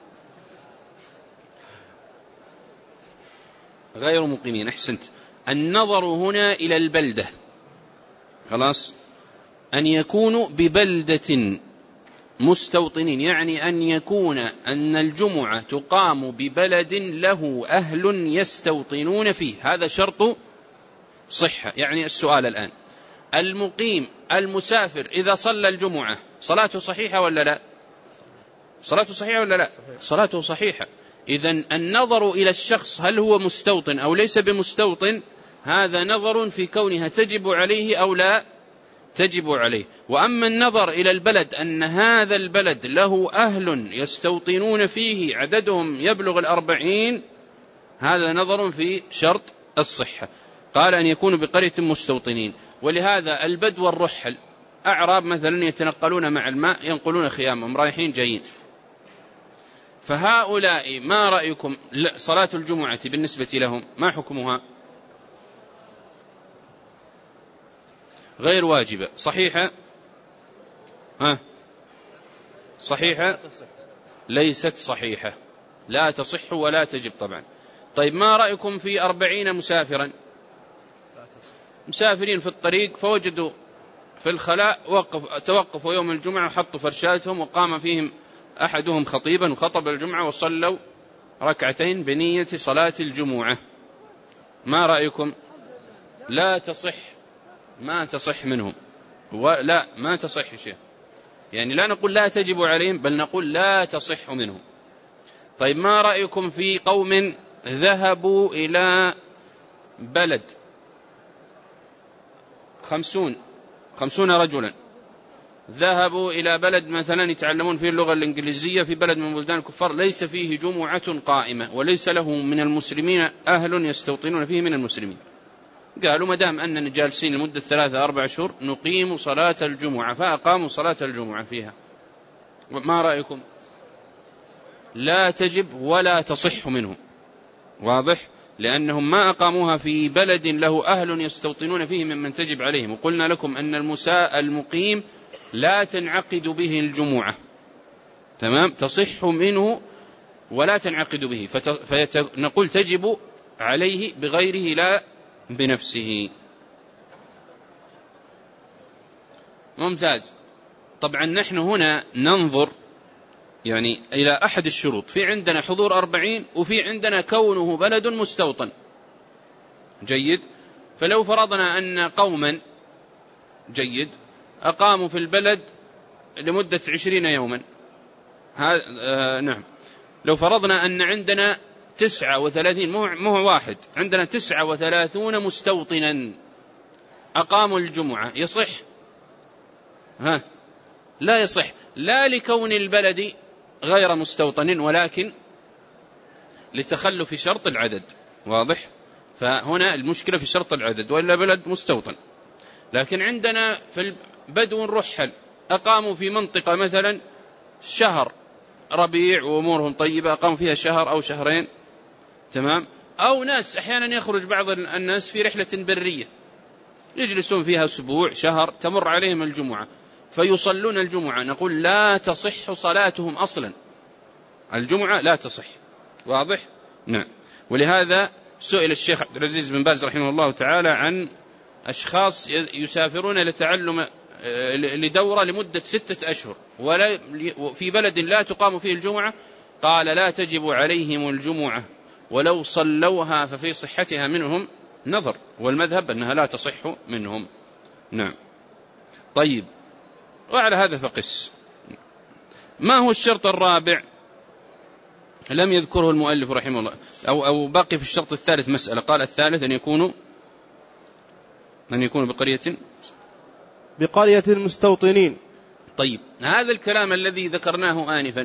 Speaker 1: غير مقيمين. أحسنت. النظر هنا إلى البلدة، خلاص، أن يكونوا ببلدة مستوطنين، يعني أن يكون أن الجمعة تقام ببلد له أهل يستوطنون فيه، هذا شرط صحة. يعني السؤال الآن، المقيم المسافر إذا صلى الجمعة صلاته صحيحة ولا لا؟ صلاته صحيحة ولا لا؟ صلاته صحيحة. إذن النظر إلى الشخص هل هو مستوطن أو ليس بمستوطن هذا نظر في كونها تجب عليه أو لا تجب عليه. وأما النظر إلى البلد أن هذا البلد له أهل يستوطنون فيه عددهم يبلغ الأربعين، هذا نظر في شرط الصحة. قال أن يكونوا بقرية مستوطنين. ولهذا البدو والرحل أعراب مثلا يتنقلون مع الماء ينقلون خيامهم رايحين جايين، فهؤلاء ما رأيكم صلاة الجمعة بالنسبة لهم ما حكمها؟ غير واجبة، صحيحة؟ ها؟ صحيحة؟ ليست صحيحة، لا تصح ولا تجب طبعا. طيب، ما رأيكم في أربعين مسافرا؟ مسافرين في الطريق فوجدوا في الخلاء وقف توقفوا يوم الجمعة وحطوا فرشاتهم وقام فيهم أحدهم خطيبا وخطب الجمعة وصلوا ركعتين بنية صلاة الجمعة، ما رأيكم؟ لا تصح، ما تصح منهم، ولا ما تصح شيء. يعني لا نقول لا تجب عليهم بل نقول لا تصح منهم. طيب، ما رأيكم في قوم ذهبوا إلى بلد خمسون خمسون رجلا، ذهبوا إلى بلد مثلا يتعلمون فيه اللغة الإنجليزية في بلد من بلدان الكفار ليس فيه جمعة قائمة وليس له من المسلمين أهل يستوطنون فيه من المسلمين، قالوا ما دام أننا جالسين لمدة ثلاثة أربع شهور نقيم صلاة الجمعة، فأقاموا صلاة الجمعة فيها. ما رأيكم؟ لا تجب ولا تصح منهم، واضح؟ لأنهم ما أقاموها في بلد له أهل يستوطنون فيه ممن تجب عليهم. وقلنا لكم أن المساء المقيم لا تنعقد به الجمعة، تمام، تصح منه ولا تنعقد به، فنقول تجب عليه بغيره لا بنفسه. ممتاز. طبعا نحن هنا ننظر يعني إلى أحد الشروط، في عندنا حضور أربعين وفي عندنا كونه بلد مستوطن. جيد. فلو فرضنا أن قوما جيد أقاموا في البلد لمدة عشرين يوما، ها آه نعم، لو فرضنا أن عندنا تسعة وثلاثين، مو واحد، عندنا تسعة وثلاثون مستوطنا أقاموا الجمعة، يصح؟ ها لا يصح، لا لكون البلد غير مستوطن ولكن لتخلف شرط العدد. واضح؟ فهنا المشكلة في شرط العدد، وإلا بلد مستوطن. لكن عندنا في البدو رحل أقاموا في منطقة مثلا شهر ربيع وأمورهم طيبة، أقاموا فيها شهر أو شهرين، تمام، أو ناس أحيانا يخرج بعض الناس في رحلة برية يجلسون فيها أسبوع شهر تمر عليهم الجمعة فيصلون الجمعة، نقول لا تصح صلاتهم أصلا، الجمعة لا تصح. واضح؟ نعم. ولهذا سئل الشيخ عبد العزيز بن باز رحمه الله تعالى عن أشخاص يسافرون لتعلم لدورة لمدة ستة أشهر ولا في بلد لا تقام فيه الجمعة، قال لا تجب عليهم الجمعة ولو صلوها ففي صحتها منهم نظر، والمذهب أنها لا تصح منهم. نعم. طيب، وعلى هذا فقس. ما هو الشرط الرابع؟ لم يذكره المؤلف رحمه الله، أو, أو باقي في الشرط الثالث مسألة، قال الثالث أن يكونوا أن يكونوا بقرية
Speaker 2: بقرية المستوطنين.
Speaker 1: طيب، هذا الكلام الذي ذكرناه آنفا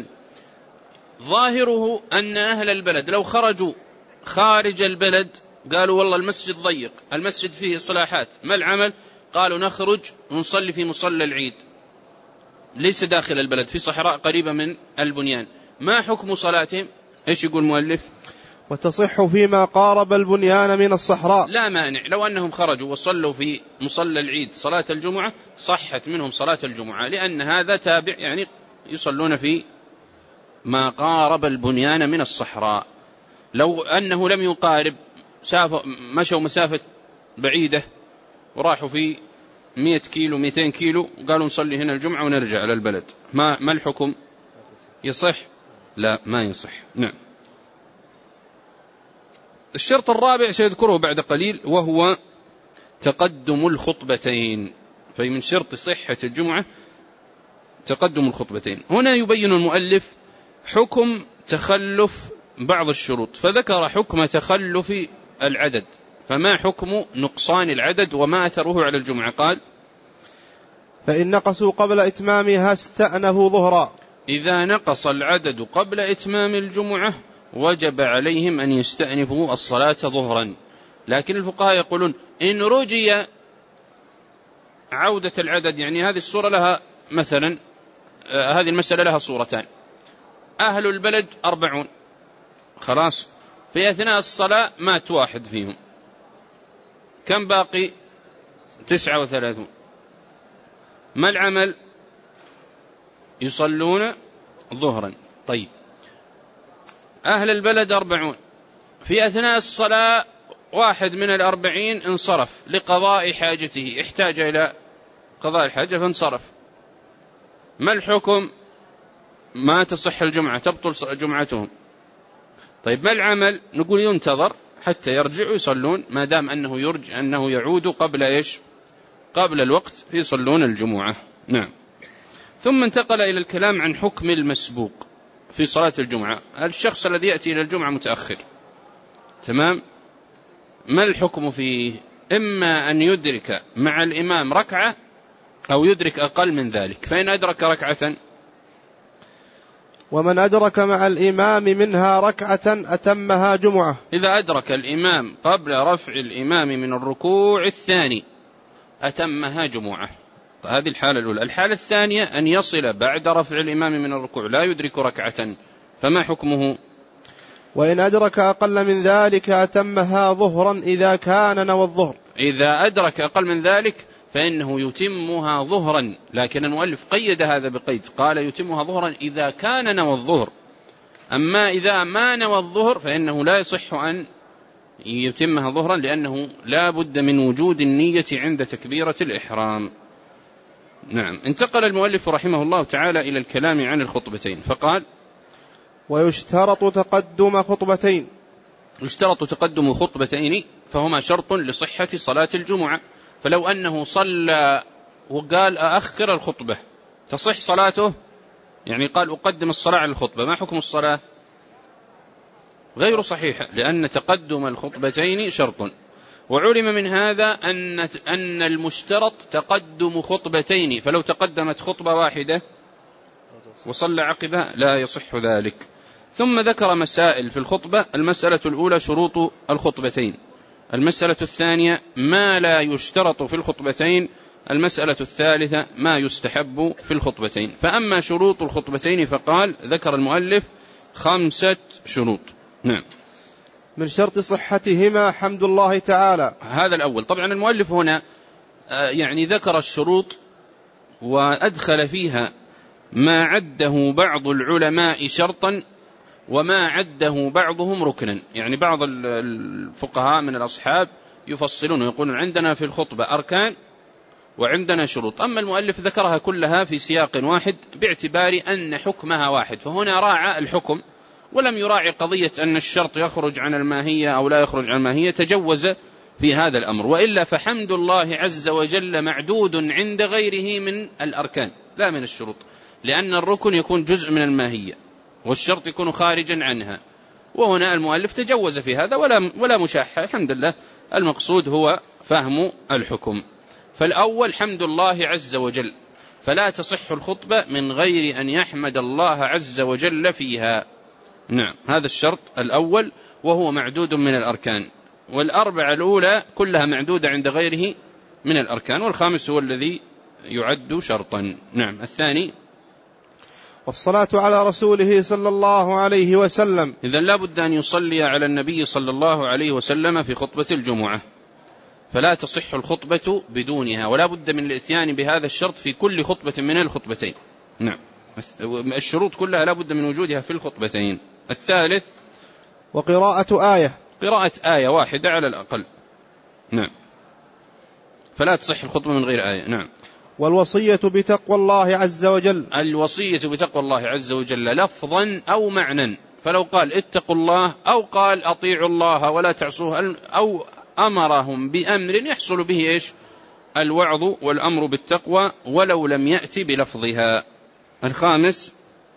Speaker 1: ظاهره أن أهل البلد لو خرجوا خارج البلد قالوا والله المسجد ضيق، المسجد فيه إصلاحات، ما العمل؟ قالوا نخرج ونصلي في مصلى العيد، ليس داخل البلد، في صحراء قريبة من البنيان، ما حكم صلاتهم؟ إيش يقول المؤلف؟
Speaker 2: وتصح فيما قارب البنيان من الصحراء.
Speaker 1: لا مانع، لو أنهم خرجوا وصلوا في مصلى العيد صلاة الجمعة صحت منهم صلاة الجمعة، لأن هذا تابع، يعني يصلون في ما قارب البنيان من الصحراء. لو أنه لم يقارب، مشوا مسافة بعيدة وراحوا في مئة كيلو مئتين كيلو قالوا نصلي هنا الجمعة ونرجع على البلد، ما, ما الحكم؟ يصح؟ لا ما يصح. نعم. الشرط الرابع سيذكره بعد قليل وهو تقدم الخطبتين، فمن شرط صحة الجمعة تقدم الخطبتين. هنا يبين المؤلف حكم تخلف بعض الشروط، فذكر حكم تخلف العدد، فما حكم نقصان العدد وما أثره على الجمعة؟ قال
Speaker 2: فإن نقصوا قبل إتمامها استأنفوا ظهرا.
Speaker 1: إذا نقص العدد قبل إتمام الجمعة وجب عليهم أن يستأنفوا الصلاة ظهرا. لكن الفقهاء يقولون إن رجي عودة العدد، يعني هذه الصورة لها مثلا آه هذه المسألة لها صورتان، أهل البلد أربعون خلاص، في أثناء الصلاة مات واحد فيهم، كم باقي؟ تسعة وثلاثون، ما العمل؟ يصلون ظهرا. طيب، أهل البلد أربعون، في أثناء الصلاة واحد من الأربعين انصرف لقضاء حاجته، احتاج إلى قضاء الحاجة فانصرف، ما الحكم؟ ما تصح الجمعة، تبطل جمعتهم. طيب، ما العمل؟ نقول ينتظر حتى يرجعوا يصلون، ما دام أنه يرجع أنه يعود قبل إيش؟ قبل الوقت يصلون الجمعة. نعم. ثم انتقل إلى الكلام عن حكم المسبوق في صلاة الجمعة، الشخص الذي يأتي إلى الجمعة متأخر، تمام، ما الحكم فيه؟ إما أن يدرك مع الإمام ركعة أو يدرك أقل من ذلك، فإن أدرك ركعة
Speaker 2: ومن أدرك مع الإمام منها ركعة أتمها جمعة.
Speaker 1: إذا أدرك الإمام قبل رفع الإمام من الركوع الثاني أتمها جمعة، هذه الحالة الأولى. الحالة الثانية أن يصل بعد رفع الإمام من الركوع لا يدرك ركعة، فما حكمه؟
Speaker 2: وإن أدرك أقل من ذلك أتمها ظهرا إذا كان نوى الظهر.
Speaker 1: إذا أدرك أقل من ذلك فإنه يتمها ظهرا، لكن المؤلف قيد هذا بقيد، قال يتمها ظهرا إذا كان نوى الظهر. أما إذا ما نوى الظهر فإنه لا يصح أن يتمها ظهرا، لأنه لا بد من وجود النية عند تكبيرة الإحرام. نعم. انتقل المؤلف رحمه الله تعالى إلى الكلام عن الخطبتين فقال:
Speaker 2: ويشترط تقدم خطبتين.
Speaker 1: يشترط تقدم خطبتين فهما شرط لصحة صلاة الجمعة، فلو أنه صلى وقال أأخر الخطبة تصح صلاته؟ يعني قال أقدم الصلاة على الخطبة، ما حكم الصلاة؟ غير صحيحة، لأن تقدم الخطبتين شرط. وعلم من هذا أن أن المشترط تقدم خطبتين، فلو تقدمت خطبة واحدة وصلى عقبها لا يصح ذلك. ثم ذكر مسائل في الخطبة: المسألة الأولى شروط الخطبتين، المسألة الثانية ما لا يشترط في الخطبتين، المسألة الثالثة ما يستحب في الخطبتين. فأما شروط الخطبتين فقال ذكر المؤلف خمسة شروط. نعم.
Speaker 2: من شرط صحتهما حمد الله تعالى.
Speaker 1: هذا الأول. طبعا المؤلف هنا يعني ذكر الشروط وأدخل فيها ما عده بعض العلماء شرطا وما عده بعضهم ركنا. يعني بعض الفقهاء من الأصحاب يفصلون ويقولون عندنا في الخطبة أركان وعندنا شروط، أما المؤلف ذكرها كلها في سياق واحد باعتبار أن حكمها واحد، فهنا راعى الحكم ولم يراعي قضية أن الشرط يخرج عن الماهية أو لا يخرج عن الماهية، تجوز في هذا الأمر. وإلا فحمد الله عز وجل معدود عند غيره من الأركان لا من الشروط، لأن الركن يكون جزء من الماهية والشرط يكون خارجا عنها، وهنا المؤلف تجوز في هذا ولا ولا مشاحة. الحمد لله، المقصود هو فهم الحكم. فالأول حمد الله عز وجل، فلا تصح الخطبة من غير أن يحمد الله عز وجل فيها. نعم، هذا الشرط الأول وهو معدود من الأركان، والأربعة الأولى كلها معدودة عند غيره من الأركان، والخامس هو الذي يعد شرطا. نعم. الثاني
Speaker 2: والصلاة على رسوله صلى الله عليه وسلم.
Speaker 1: إذن لا بد أن يصلي على النبي صلى الله عليه وسلم في خطبة الجمعة، فلا تصح الخطبة بدونها، ولا بد من الاتيان بهذا الشرط في كل خطبة من الخطبتين. نعم، الشروط كلها لا بد من وجودها في الخطبتين. الثالث
Speaker 2: وقراءة آية،
Speaker 1: قراءة آية واحدة على الأقل. نعم، فلا تصح الخطبة من غير آية. نعم.
Speaker 2: والوصية بتقوى الله عز وجل،
Speaker 1: الوصية بتقوى الله عز وجل لفظا أو معنى، فلو قال اتقوا الله أو قال أطيعوا الله ولا تعصوه أو أمرهم بأمر يحصل به إيش؟ الوعظ والأمر بالتقوى ولو لم يأتي بلفظها. الخامس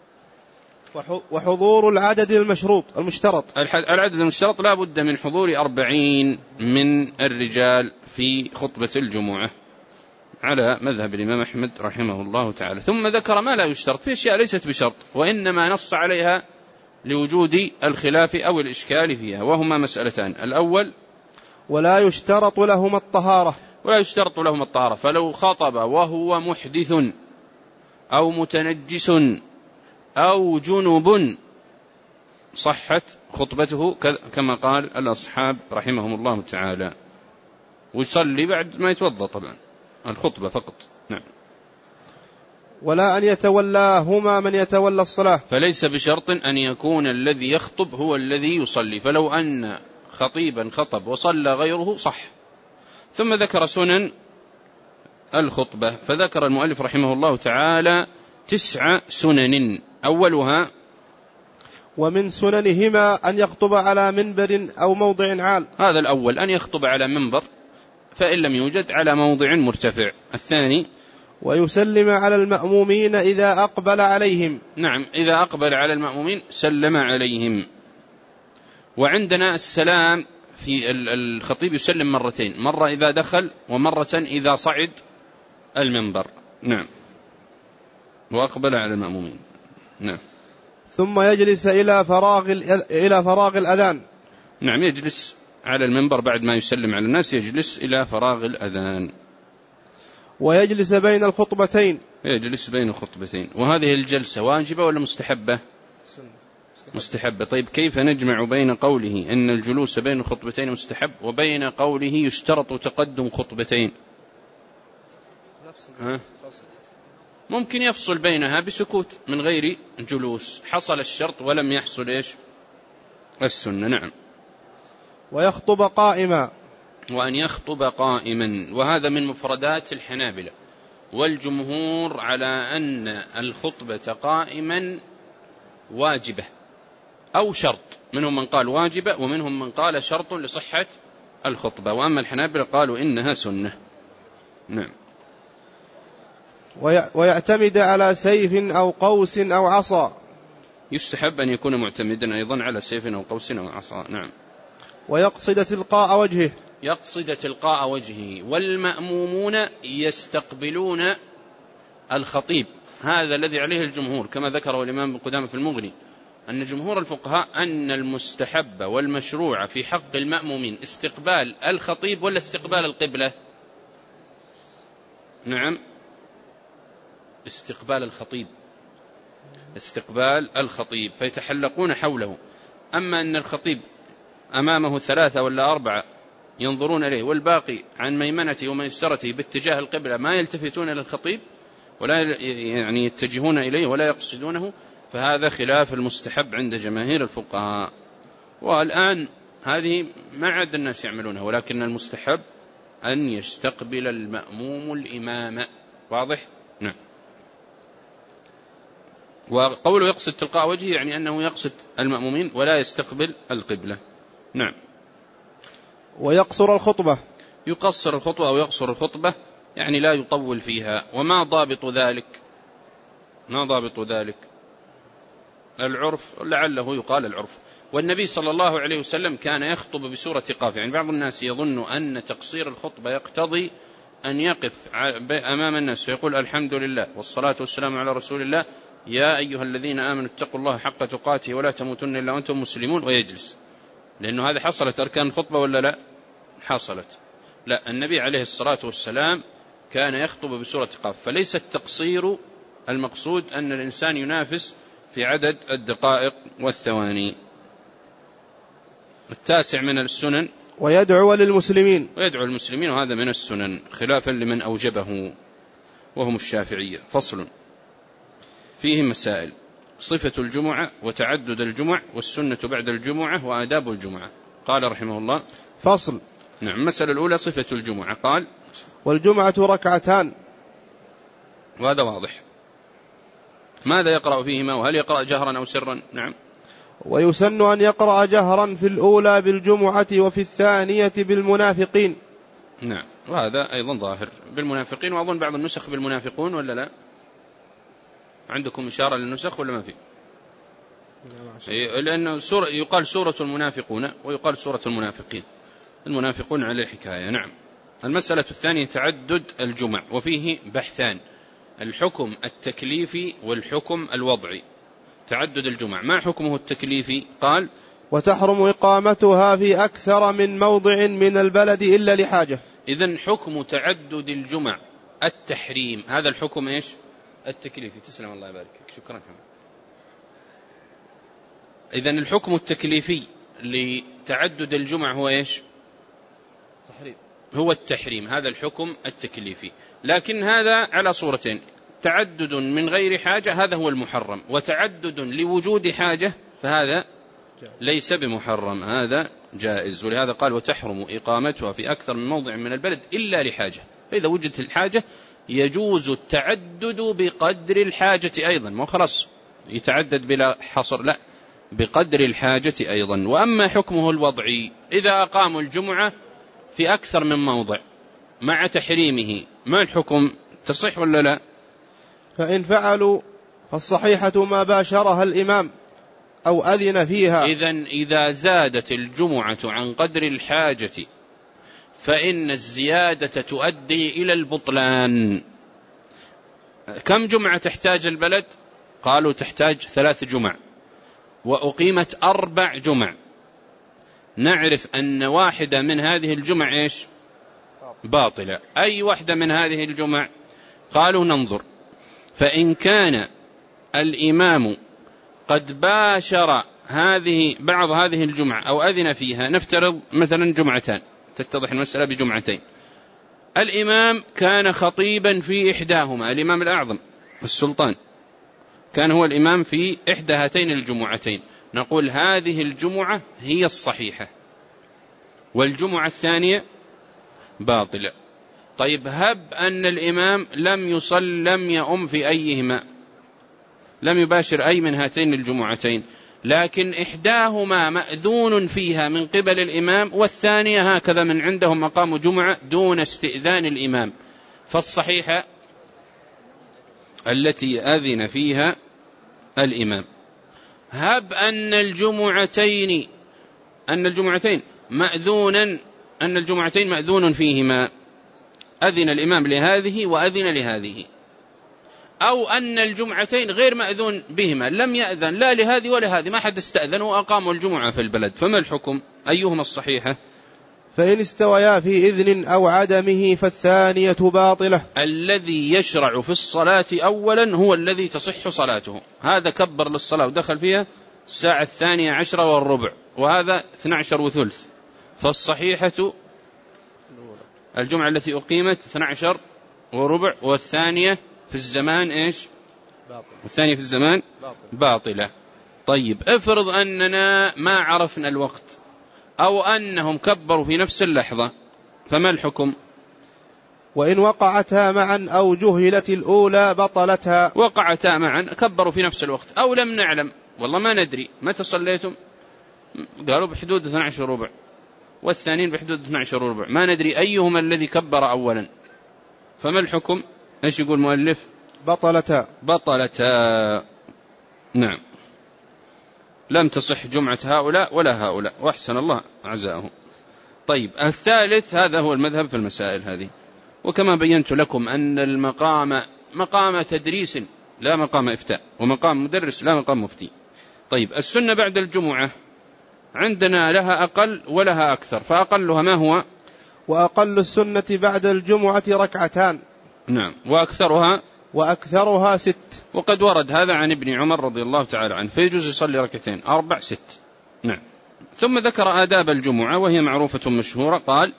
Speaker 2: وحضور العدد المشروط المشترط،
Speaker 1: العدد المشترط لا بد من حضور أربعين من الرجال في خطبة الجمعة على مذهب الإمام أحمد رحمه الله تعالى. ثم ذكر ما لا يشترط في أشياء ليست بشرط وإنما نص عليها لوجود الخلاف أو الإشكال فيها، وهما مسألتان: الأول
Speaker 2: ولا يشترط لهما الطهارة،
Speaker 1: ولا يشترط لهما الطهارة، فلو خطب وهو محدث أو متنجس أو جنب صحت خطبته كما قال الأصحاب رحمهم الله تعالى، ويصلي بعد ما يتوضأ طبعا الخطبة فقط. نعم.
Speaker 2: ولا أن يتولاهما من يتولى الصلاة،
Speaker 1: فليس بشرط أن يكون الذي يخطب هو الذي يصلي، فلو أن خطيبا خطب وصلى غيره صح. ثم ذكر سنن الخطبة، فذكر المؤلف رحمه الله تعالى تسع سنن. أولها
Speaker 2: ومن سننهما أن يخطب على منبر أو موضع عال،
Speaker 1: هذا الأول، أن يخطب على منبر، فإن لم يوجد على موضع مرتفع. الثاني
Speaker 2: ويسلم على المأمومين إذا أقبل عليهم،
Speaker 1: نعم، إذا أقبل على المأمومين سلم عليهم. وعندنا السلام في الخطيب يسلم مرتين، مرة إذا دخل ومرة إذا صعد المنبر. نعم، وأقبل على المأمومين. نعم.
Speaker 2: ثم يجلس إلى فراغ إلى فراغ الأذان،
Speaker 1: نعم، يجلس على المنبر بعد ما يسلم على الناس، يجلس إلى فراغ الأذان.
Speaker 2: ويجلس بين الخطبتين،
Speaker 1: يجلس بين الخطبتين. وهذه الجلسة واجبة ولا مستحبة؟ مستحب. طيب كيف نجمع بين قوله إن الجلوس بين الخطبتين مستحب وبين قوله يشترط تقدم خطبتين؟ ها؟ ممكن يفصل بينها بسكوت من غير جلوس، حصل الشرط ولم يحصل إيش السنة. نعم.
Speaker 2: ويخطب قائما،
Speaker 1: وأن يخطب قائما، وهذا من مفردات الحنابلة، والجمهور على أن الخطبة قائما واجبة أو شرط، منهم من قال واجبة ومنهم من قال شرط لصحة الخطبة، وأما الحنابلة قالوا إنها سنة. نعم.
Speaker 2: ويعتمد على سيف أو قوس أو عصا،
Speaker 1: يستحب أن يكون معتمدا أيضا على سيف أو قوس أو عصا. نعم.
Speaker 2: ويقصد تلقاء وجهه،
Speaker 1: يقصد تلقاء وجهه، والمأمومون يستقبلون الخطيب، هذا الذي عليه الجمهور كما ذكره الإمام ابن قدامة في المغني، أن جمهور الفقهاء أن المستحب والمشروع في حق المأمومين استقبال الخطيب ولا استقبال القبلة؟ نعم، استقبال الخطيب، استقبال الخطيب، فيتحلقون حوله. أما أن الخطيب أمامه ثلاثة ولا أربعة ينظرون إليه والباقي عن ميمنته وميسرته باتجاه القبلة ما يلتفتون إلى الخطيب ولا يعني يتجهون إليه ولا يقصدونه، فهذا خلاف المستحب عند جماهير الفقهاء. والآن هذه ما عاد الناس يعملونها، ولكن المستحب أن يستقبل المأموم الإمام. واضح؟ نعم. وقوله يقصد تلقاء وجهه يعني أنه يقصد المأمومين ولا يستقبل القبلة. نعم.
Speaker 2: ويقصر الخطبة،
Speaker 1: يقصر الخطبة أو يقصر الخطبة يعني لا يطول فيها. وما ضابط ذلك؟ ما ضابط ذلك؟ العرف، لعله يقال العرف. والنبي صلى الله عليه وسلم كان يخطب بسورة قاف، يعني بعض الناس يظن أن تقصير الخطبة يقتضي أن يقف أمام الناس فيقول الحمد لله والصلاة والسلام على رسول الله يا أيها الذين آمنوا اتقوا الله حق تقاته ولا تموتن إلا وأنتم مسلمون ويجلس، لأنه هذا حصلت أركان الخطبة ولا لا؟ حصلت. لا، النبي عليه الصلاة والسلام كان يخطب بسورة قاف، فليس التقصير المقصود أن الإنسان ينافس في عدد الدقائق والثواني. التاسع من السنن
Speaker 2: ويدعو للمسلمين،
Speaker 1: ويدعو المسلمين، وهذا من السنن خلافا لمن أوجبه وهم الشافعية. فصل فيه مسائل: صفة الجمعة وتعدد الجمع والسنة بعد الجمعة وآداب الجمعة. قال رحمه الله:
Speaker 2: فصل.
Speaker 1: نعم. المسألة الأولى صفة الجمعة. قال:
Speaker 2: والجمعة ركعتان،
Speaker 1: وهذا واضح. ماذا يقرأ فيهما؟ وهل يقرأ جهرا أو سرا؟ نعم.
Speaker 2: ويسن أن يقرأ جهرا في الأولى بالجمعة وفي الثانية بالمنافقين.
Speaker 1: نعم، وهذا أيضا ظاهر بالمنافقين، وأظن بعض النسخ بالمنافقون ولا لا؟ عندكم إشارة للنسخ ولا ما في؟ لأنه سورة يقال سورة المنافقون ويقال سورة المنافقين، المنافقون على الحكاية. نعم. المسألة الثانية تعدد الجمع، وفيه بحثان: الحكم التكليفي والحكم الوضعي. تعدد الجمع ما حكمه التكليفي؟ قال:
Speaker 2: وتحرم إقامتها في أكثر من موضع من البلد إلا لحاجة.
Speaker 1: إذن حكم تعدد الجمع التحريم، هذا الحكم إيش؟ التكليفي. تسلم، الله يبارك فيك، شكرا حمد. إذن الحكم التكليفي لتعدد الجمع هو إيش؟
Speaker 2: تحريم.
Speaker 1: هو التحريم، هذا الحكم التكليفي. لكن هذا على صورتين: تعدد من غير حاجة هذا هو المحرم، وتعدد لوجود حاجة فهذا ليس بمحرم، هذا جائز. ولهذا قال: وتحرم إقامتها في أكثر من موضع من البلد إلا لحاجة. فإذا وجدت الحاجة يجوز التعدد بقدر الحاجة أيضا، ما خلاص يتعدد بلا حصر، لا، بقدر الحاجة أيضا. وأما حكمه الوضعي: إذا أقاموا الجمعة في أكثر من موضع مع تحريمه، ما الحكم؟ تصح ولا لا؟
Speaker 2: فإن فعلوا فالصحيحة ما باشرها الإمام أو أذن فيها.
Speaker 1: إذن إذا زادت الجمعة عن قدر الحاجة فإن الزيادة تؤدي إلى البطلان. كم جمعة تحتاج البلد؟ قالوا تحتاج ثلاث جمع، وأقيمت أربع جمع، نعرف أن واحدة من هذه الجمع إيش؟ باطلة. أي واحدة من هذه الجمع؟ قالوا ننظر، فإن كان الإمام قد باشر هذه بعض هذه الجمعة أو أذن فيها، نفترض مثلا جمعتان، تتضح المسألة بجمعتين، الإمام كان خطيبا في إحداهما، الإمام الأعظم السلطان كان هو الإمام في إحدى هاتين الجمعتين، نقول هذه الجمعة هي الصحيحة والجمعة الثانية باطلة. طيب هب أن الإمام لم يصل لم يؤم في أيهما، لم يباشر أي من هاتين الجمعتين، لكن إحداهما مأذون فيها من قبل الإمام والثانية هكذا من عندهم مقام جمعة دون استئذان الإمام، فالصحيحة التي أذن فيها الإمام. هب أن الجمعتين أن الجمعتين مأذونا أن الجمعتين مأذون فيهما، أذن الإمام لهذه وأذن لهذه، أو أن الجمعتين غير مأذون بهما، لم يأذن لا لهذه ولا هذه، ما حد استأذن وأقاموا الجمعة في البلد، فما الحكم؟ أيهما الصحيحة؟
Speaker 2: فإن استويا في إذن أو عدمه فالثانية باطلة.
Speaker 1: الذي يشرع في الصلاة أولا هو الذي تصح صلاته، هذا كبر للصلاة ودخل فيها الساعة الثانية عشر والربع وهذا اثنى عشر وثلث، فالصحيحة الجمعة التي أقيمت اثنى عشر وربع والثانية في الزمان إيش؟ باطل. والثانية في الزمان باطل. باطلة. طيب افرض أننا ما عرفنا الوقت أو أنهم كبروا في نفس اللحظة، فما الحكم؟
Speaker 2: وإن وقعتا معا أو جهلت الأولى بطلتها.
Speaker 1: وقعتا معا، كبروا في نفس الوقت أو لم نعلم، والله ما ندري متى صليتم، قالوا بحدود اثنى عشر ربع والثانيين بحدود اثنى عشر ربع، ما ندري أيهما الذي كبر أولا، فما الحكم؟ إيش يقول المؤلف؟
Speaker 2: بطلتا.
Speaker 1: بطلتا، نعم، لم تصح جمعة هؤلاء ولا هؤلاء، وأحسن الله عزاهم. طيب الثالث، هذا هو المذهب في المسائل هذه، وكما بينت لكم أن المقام مقام تدريس لا مقام إفتاء، ومقام مدرس لا مقام مفتي. طيب السنة بعد الجمعة عندنا لها أقل ولها أكثر، فأقلها ما هو؟
Speaker 2: وأقل السنة بعد الجمعة ركعتان.
Speaker 1: نعم. وأكثرها
Speaker 2: وأكثرها ست.
Speaker 1: وقد ورد هذا عن ابن عمر رضي الله تعالى عنه، فيجوز يصلي ركعتين أربع ست. نعم. ثم ذكر آداب الجمعة وهي معروفة مشهورة، قال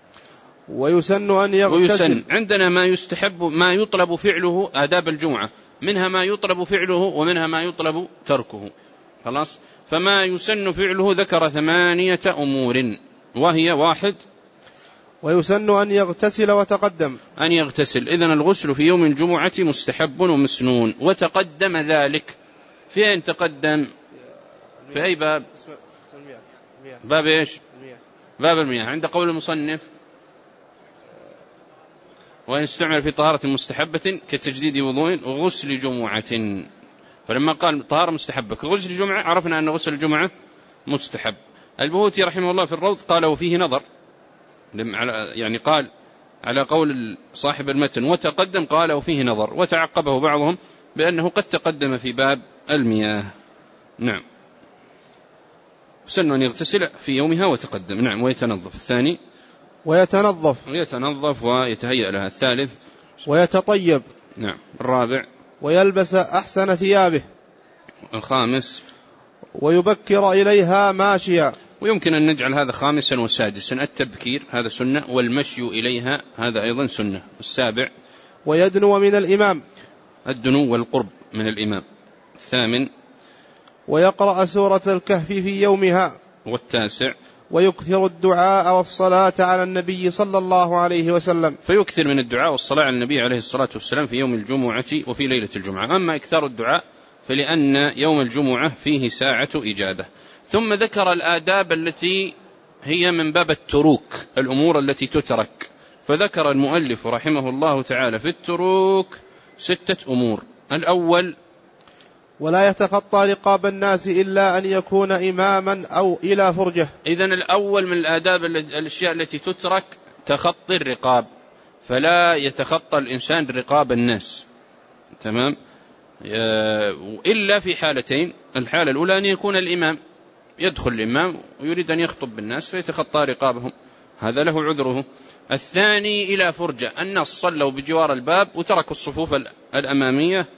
Speaker 2: ويسن أن يغتسل.
Speaker 1: ويسن عندنا ما يستحب ما يطلب فعله، آداب الجمعة منها ما يطلب فعله ومنها ما يطلب تركه، خلاص. فما يسن فعله ذكر ثمانية أمور، وهي: واحد،
Speaker 2: ويسن أن يغتسل وتقدم.
Speaker 1: أن يغتسل، إذن الغسل في يوم الجمعة مستحب ومسنون، وتقدم ذلك. في أين تقدم؟ في أي باب؟ باب إيش؟ باب المياه، عند قول المصنف: وإن استعمل في طهارة مستحبة كتجديد وضوء وغسل جمعة. فلما قال طهارة مستحبة كغسل جمعة عرفنا أن غسل الجمعة مستحب. البهوتي رحمه الله في الروض قال وفيه نظر، يعني قال على قول صاحب المتن وتقدم، قال وفيه نظر، وتعقبه بعضهم بأنه قد تقدم في باب المياه. نعم. سن أن يغتسل في يومها وتقدم. نعم. ويتنظف. الثاني
Speaker 2: ويتنظف
Speaker 1: ويتنظف ويتهيأ لها. الثالث
Speaker 2: ويتطيب.
Speaker 1: نعم. الرابع
Speaker 2: ويلبس أحسن ثيابه.
Speaker 1: الخامس
Speaker 2: ويبكر إليها ماشيا.
Speaker 1: ويمكن أن نجعل هذا خامسا وسادسا، التبكير هذا سنة، والمشي إليها هذا أيضا سنة. السابع
Speaker 2: ويدنو من الإمام،
Speaker 1: الدنو والقرب من الإمام. الثامن
Speaker 2: ويقرأ سورة الكهف في يومها.
Speaker 1: والتاسع
Speaker 2: ويكثر الدعاء والصلاة على النبي صلى الله عليه وسلم.
Speaker 1: فيكثر من الدعاء والصلاة على النبي عليه الصلاة والسلام في يوم الجمعة وفي ليلة الجمعة. أما إكثار الدعاء فلأن يوم الجمعة فيه ساعة إجابة. ثم ذكر الآداب التي هي من باب التروك، الأمور التي تترك، فذكر المؤلف رحمه الله تعالى في التروك ستة أمور. الأول
Speaker 2: ولا يتخطى رقاب الناس إلا أن يكون إماما أو إلى فرجة.
Speaker 1: إذن الأول من الآداب الأشياء التي تترك تخطي الرقاب، فلا يتخطى الإنسان رقاب الناس، تمام، إلا في حالتين. الحالة الأولى أن يكون الإمام، يدخل الإمام ويريد أن يخطب بالناس فيتخطى رقابهم، هذا له عذره. الثاني إلى فرجة، الناس صلوا بجوار الباب وتركوا الصفوف الأمامية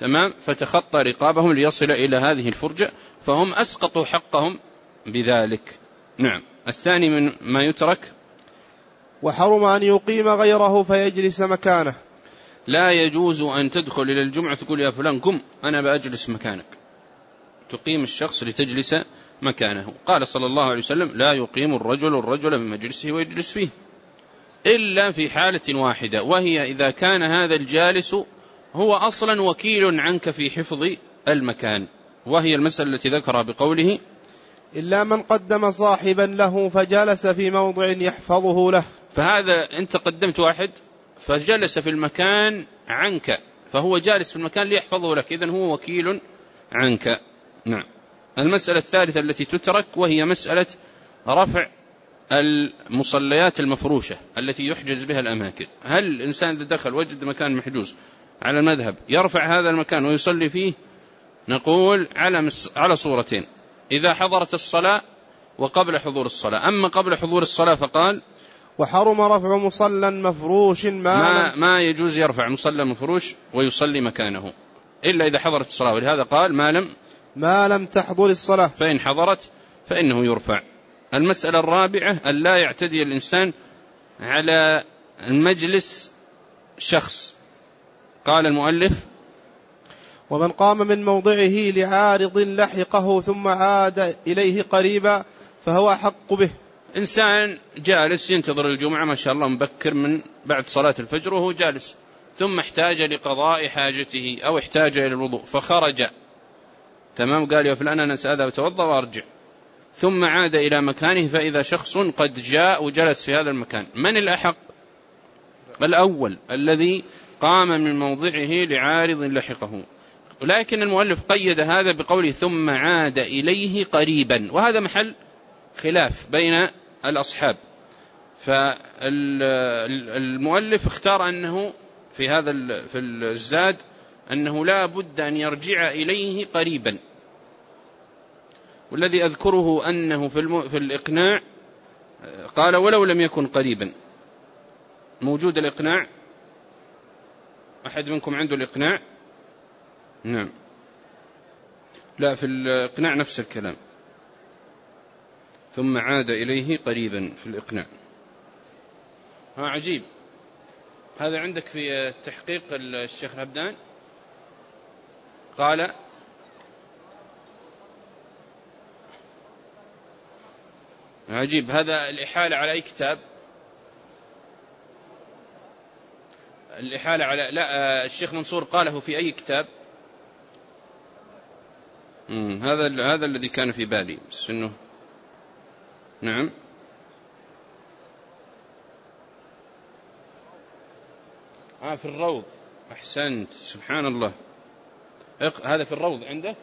Speaker 1: تمام، فتخطى رقابهم ليصل إلى هذه الفرجة، فهم أسقطوا حقهم بذلك. نعم. الثاني من ما يترك:
Speaker 2: وحرم أن يقيم غيره فيجلس مكانه.
Speaker 1: لا يجوز أن تدخل إلى الجمعة تقول يا فلان قم أنا بأجلس مكانك، تقيم الشخص لتجلس مكانه. قال صلى الله عليه وسلم: لا يقيم الرجل الرجل من مجلسه ويجلس فيه إلا في حالة واحدة، وهي إذا كان هذا الجالس هو أصلا وكيل عنك في حفظ المكان، وهي المسألة التي ذكرها بقوله:
Speaker 2: إلا من قدم صاحبا له فجلس في موضع يحفظه له.
Speaker 1: فهذا أنت قدمت واحد فجلس في المكان عنك، فهو جالس في المكان ليحفظه لك، إذن هو وكيل عنك. نعم. المسألة الثالثة التي تترك وهي مسألة رفع المصليات المفروشة التي يحجز بها الأماكن. هل الإنسان إذا دخل وجد مكان محجوز على المذهب يرفع هذا المكان ويصلي فيه؟ نقول على على صورتين: إذا حضرت الصلاة وقبل حضور الصلاة. أما قبل حضور الصلاة فقال:
Speaker 2: وحرم رفع مصلى مفروش ما,
Speaker 1: ما, ما يجوز يرفع مصلى مفروش ويصلي مكانه إلا إذا حضرت الصلاة، ولهذا قال: ما لم
Speaker 2: ما لم تحضر الصلاة،
Speaker 1: فإن حضرت فإنه يرفع. المسألة الرابعة: أن لا يعتدي الإنسان على المجلس شخص. قال المؤلف:
Speaker 2: ومن قام من موضعه لعارض لحقه ثم عاد إليه قريبا فهو أحق به.
Speaker 1: إنسان جالس ينتظر الجمعة ما شاء الله مبكر من بعد صلاة الفجر وهو جالس، ثم احتاج لقضاء حاجته أو احتاج إلى الوضوء فخرج، تمام، قال يا فلان أنا سأذهب أتوضأ وأرجع، ثم عاد إلى مكانه فإذا شخص قد جاء وجلس في هذا المكان، من الأحق؟ الأول الذي قام من موضعه لعارض لحقه. ولكن المؤلف قيد هذا بقوله: ثم عاد إليه قريبا، وهذا محل خلاف بين الأصحاب. فالمؤلف اختار أنه في هذا في الزاد أنه لا بد أن يرجع إليه قريبا، والذي أذكره أنه في, في الإقناع قال: ولو لم يكن قريبا. موجود الإقناع؟ أحد منكم عنده الإقناع؟ نعم. لا، في الإقناع نفس الكلام، ثم عاد إليه قريبا في الإقناع. ها عجيب، هذا عندك في تحقيق الشيخ الهبدان قال: عجيب، هذا الإحالة على أي كتاب؟ الإحالة على لا الشيخ منصور قاله في أي كتاب؟ هذا هذا الذي كان في بالي بس إنه نعم آه في الروض. أحسنت، سبحان الله، هذا في الروض عندك،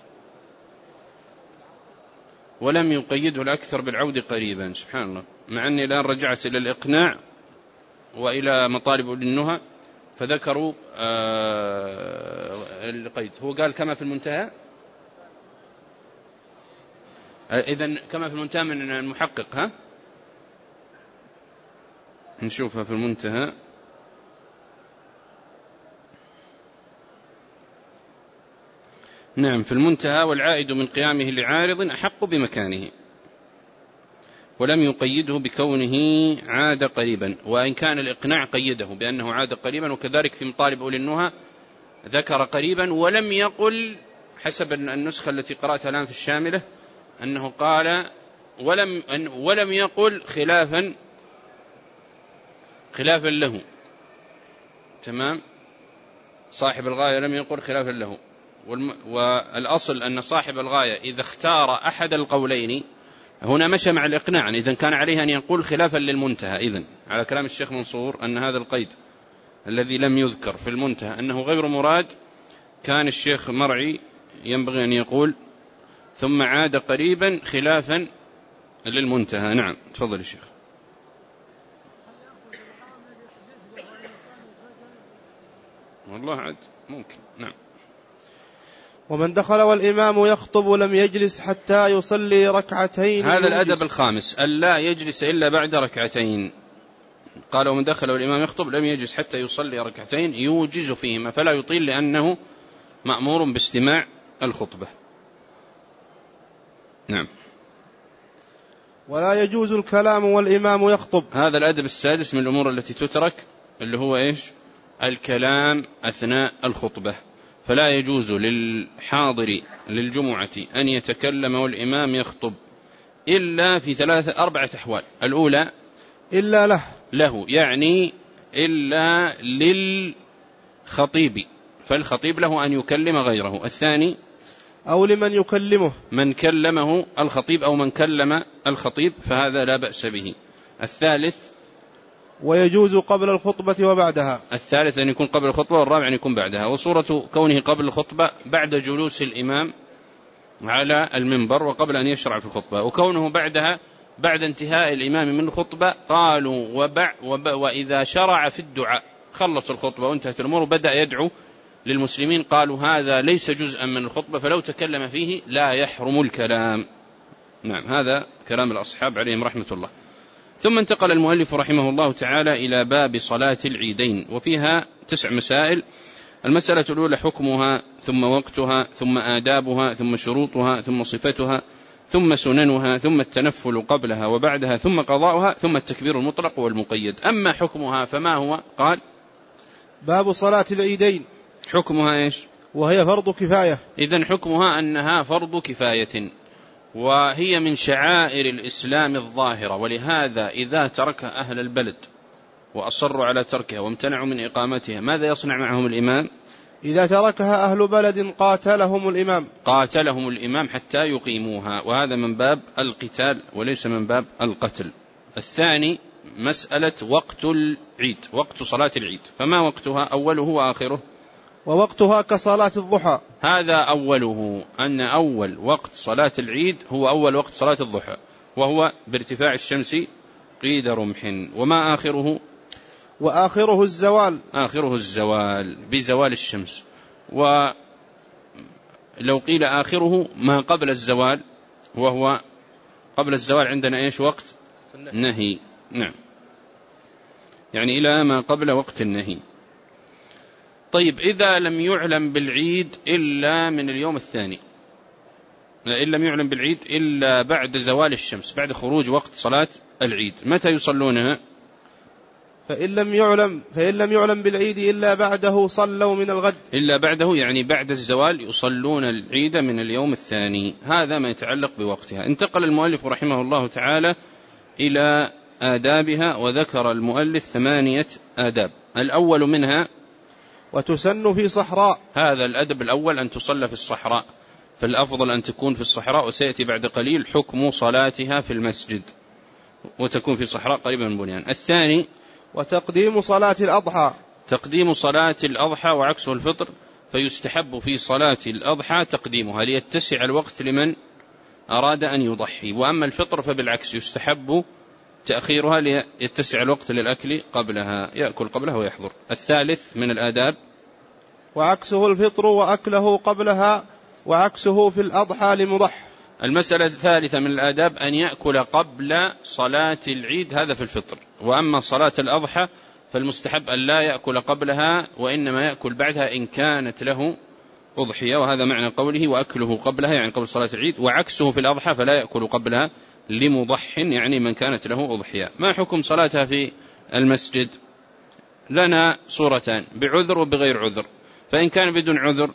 Speaker 1: ولم يقيده الأكثر بالعود قريبا. سبحان الله، مع أني الآن رجعت إلى الإقناع وإلى مطالب أولي النهى فذكروا آه القيد. هو قال كما في المنتهى، إذن كما في المنتهى من المحقق. ها نشوفها في المنتهى. نعم، في المنتهى: والعائد من قيامه لعارض أحق بمكانه، ولم يقيده بكونه عاد قريبا، وإن كان الإقناع قيده بأنه عاد قريبا، وكذلك في مطالب أولي النهى ذكر قريبا، ولم يقل حسب النسخة التي قرأتها الآن في الشاملة أنه قال ولم, ولم يقل خلافا خلافا له. تمام، صاحب الغاية لم يقل خلافا له، والأصل أن صاحب الغاية إذا اختار أحد القولين هنا مشى مع الإقناع، إذن كان عليه أن يقول خلافا للمنتهى. إذن على كلام الشيخ منصور أن هذا القيد الذي لم يذكر في المنتهى أنه غير مراد، كان الشيخ مرعي ينبغي أن يقول ثم عاد قريبا خلافا للمنتهى. نعم، تفضل الشيخ. والله عاد ممكن. نعم.
Speaker 2: ومن دخل والإمام يخطب لم يجلس حتى يصلي ركعتين.
Speaker 1: هذا الأدب الخامس، ألا يجلس إلا بعد ركعتين. قال: ومن دخل والإمام يخطب لم يجلس حتى يصلي ركعتين يوجز فيهما، فلا يطيل لأنه مأمور باستماع الخطبة. نعم.
Speaker 2: ولا يجوز الكلام والإمام يخطب.
Speaker 1: هذا الأدب السادس من الأمور التي تترك، اللي هو إيش؟ الكلام أثناء الخطبة. فلا يجوز للحاضر للجمعة أن يتكلم والإمام يخطب إلا في ثلاثة أربعة أحوال. الأولى
Speaker 2: إلا له
Speaker 1: له يعني إلا للخطيب، فالخطيب له أن يكلم غيره. الثاني
Speaker 2: أو لمن يكلمه،
Speaker 1: من كلمه الخطيب أو من كلم الخطيب، فهذا لا بأس به. الثالث
Speaker 2: ويجوز قبل الخطبة وبعدها.
Speaker 1: الثالث أن يكون قبل الخطبة، والرابع أن يكون بعدها. وصورة كونه قبل الخطبة بعد جلوس الإمام على المنبر وقبل أن يشرع في الخطبة، وكونه بعدها بعد انتهاء الإمام من الخطبة. قالوا وبع وبع وإذا شرع في الدعاء، خلص الخطبة وانتهت الأمور وبدأ يدعو للمسلمين، قالوا هذا ليس جزءا من الخطبة، فلو تكلم فيه لا يحرم الكلام. نعم، هذا كلام الأصحاب عليهم رحمة الله. ثم انتقل المؤلف رحمه الله تعالى إلى باب صلاة العيدين، وفيها تسع مسائل. المسألة الأولى حكمها، ثم وقتها، ثم آدابها، ثم شروطها، ثم صفتها، ثم سننها، ثم التنفل قبلها وبعدها، ثم قضاؤها، ثم التكبير المطلق والمقيد. أما حكمها فما هو؟ قال
Speaker 2: باب صلاة العيدين.
Speaker 1: حكمها إيش؟
Speaker 2: وهي فرض كفاية.
Speaker 1: إذن حكمها أنها فرض كفاية، وهي من شعائر الإسلام الظاهرة، ولهذا إذا تركها أهل البلد وأصروا على تركها وامتنعوا من إقامتها، ماذا يصنع معهم الإمام؟
Speaker 2: إذا تركها أهل بلد قاتلهم الإمام
Speaker 1: قاتلهم الإمام حتى يقيموها، وهذا من باب القتال وليس من باب القتل. الثاني مسألة وقت العيد، وقت صلاة العيد، فما وقتها؟ أوله وآخره.
Speaker 2: ووقتها كصلاة الضحى.
Speaker 1: هذا أوله، أن أول وقت صلاة العيد هو أول وقت صلاة الضحى، وهو بارتفاع الشمس قيد رمح. وما آخره؟
Speaker 2: وآخره الزوال.
Speaker 1: آخره الزوال بزوال الشمس. ولو قيل آخره ما قبل الزوال، وهو قبل الزوال عندنا إيش؟ وقت نهي. نعم، يعني إلى ما قبل وقت النهي. طيب، إذا لم يعلم بالعيد إلا من اليوم الثاني، إن لم يعلم بالعيد إلا بعد زوال الشمس، بعد خروج وقت صلاة العيد، متى يصلونها؟
Speaker 2: فإن لم يعلم فإن لم يعلم بالعيد إلا بعده صلوا من الغد.
Speaker 1: إلا بعده يعني بعد الزوال يصلون العيد من اليوم الثاني. هذا ما يتعلق بوقتها. انتقل المؤلف رحمه الله تعالى إلى آدابها، وذكر المؤلف ثمانية آداب. الأول منها
Speaker 2: وتسن في صحراء.
Speaker 1: هذا الأدب الأول أن تصلى في الصحراء، فالأفضل أن تكون في الصحراء، وسيأتي بعد قليل حكم صلاتها في المسجد، وتكون في صحراء قريبا من بنيان. الثاني
Speaker 2: وتقديم صلاة الأضحى.
Speaker 1: تقديم صلاة الأضحى وعكسه الفطر، فيستحب في صلاة الأضحى تقديمها ليتسع الوقت لمن أراد أن يضحي، وأما الفطر فبالعكس يستحب تأخيرها ليتسع الوقت للأكل قبلها، يأكل قبلها ويحضر. الثالث من الآداب
Speaker 2: وعكسه الفطر وأكله قبلها، وعكسه في الأضحى لمضح.
Speaker 1: المسألة الثالثة من الآداب أن يأكل قبل صلاة العيد، هذا في الفطر. وأما صلاة الأضحى فالمستحب أن لا يأكل قبلها، وإنما يأكل بعدها إن كانت له أضحية، وهذا معنى قوله وأكله قبلها يعني قبل صلاة العيد. وعكسه في الأضحى فلا يأكل قبلها لمضح يعني من كانت له أضحية. ما حكم صلاتها في المسجد؟ لنا صورتان، بعذر وبغير عذر. فإن كان بدون عذر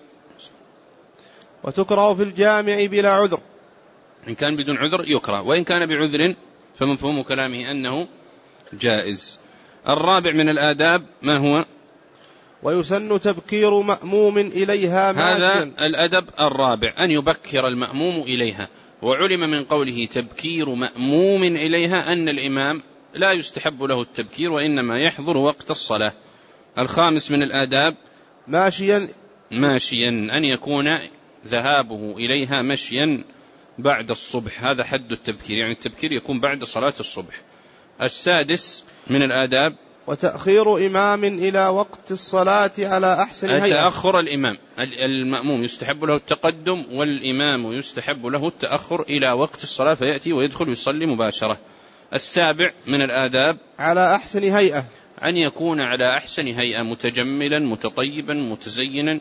Speaker 2: وتكره في الجامع بلا عذر.
Speaker 1: إن كان بدون عذر يكره، وإن كان بعذر فمفهوم كلامه أنه جائز. الرابع من الآداب ما هو؟
Speaker 2: ويسن تبكير مأموم إليها ماشيا.
Speaker 1: هذا الأدب الرابع، أن يبكر المأموم إليها. وعلم من قوله تبكير مأموم إليها أن الإمام لا يستحب له التبكير، وإنما يحضر وقت الصلاة. الخامس من الآداب
Speaker 2: ماشيا
Speaker 1: ماشيا أن يكون ذهابه إليها مشيا بعد الصبح، هذا حد التبكير، يعني التبكير يكون بعد صلاة الصبح. السادس من الآداب
Speaker 2: وتأخير إمام إلى وقت الصلاة على أحسن هيئة.
Speaker 1: تأخر الإمام، المأموم يستحب له التقدم، والإمام يستحب له التأخر إلى وقت الصلاة، فيأتي ويدخل ويصلي مباشرة. السابع من الآداب
Speaker 2: على أحسن هيئة،
Speaker 1: أن يكون على أحسن هيئة، متجملا متطيبا متزينا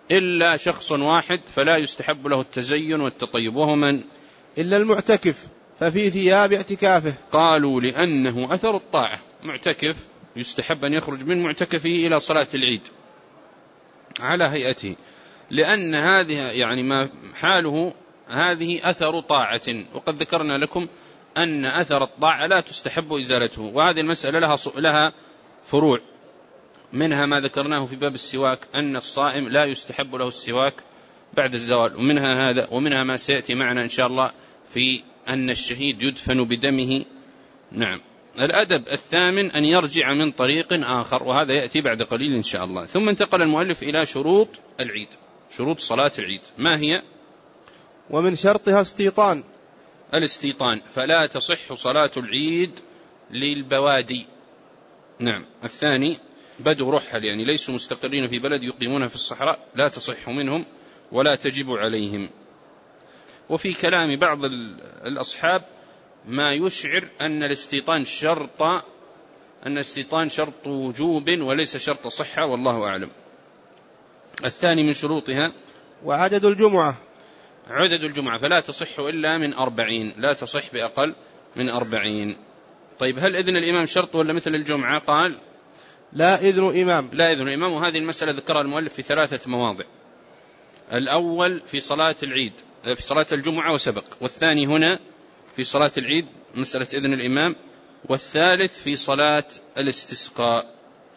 Speaker 1: إلا شخص واحد فلا يستحب له التزين والتطيب، وهو من؟
Speaker 2: إلا المعتكف ففي ثياب اعتكافه.
Speaker 1: قالوا لأنه أثر الطاعة، معتكف يستحب أن يخرج من معتكفه إلى صلاة العيد على هيئته، لأن هذه يعني ما حاله هذه أثر طاعة، وقد ذكرنا لكم أن أثر الطاعة لا تستحب إزالته، وهذه المسألة لها لها فروع، منها ما ذكرناه في باب السواك أن الصائم لا يستحب له السواك بعد الزوال، ومنها هذا، ومنها ما سيأتي معنا إن شاء الله في أن الشهيد يدفن بدمه. نعم. الأدب الثامن أن يرجع من طريق آخر، وهذا يأتي بعد قليل إن شاء الله. ثم انتقل المؤلف إلى شروط العيد، شروط صلاة العيد. ما هي؟
Speaker 2: ومن شرطها استيطان،
Speaker 1: الاستيطان، فلا تصح صلاة العيد للبوادي. نعم. الثاني بدو رحل، يعني ليسوا مستقرين في بلد يقيمون في الصحراء، لا تصح منهم ولا تجب عليهم. وفي كلام بعض الأصحاب ما يشعر أن الاستيطان شرط أن الاستيطان شرط وجوب وليس شرط صحة، والله أعلم. الثاني من شروطها
Speaker 2: وعدد الجمعة،
Speaker 1: عدد الجمعة، فلا تصح إلا من أربعين، لا تصح بأقل من أربعين. طيب هل إذن الإمام شرط ولا مثل الجمعة؟ قال
Speaker 2: لا إذن إمام،
Speaker 1: لا إذن إمام. وهذه المسألة ذكرها المؤلف في ثلاثة مواضع، الأول في صلاة العيد في صلاة الجمعة وسبق، والثاني هنا في صلاة العيد مسألة إذن الإمام، والثالث في صلاة الاستسقاء،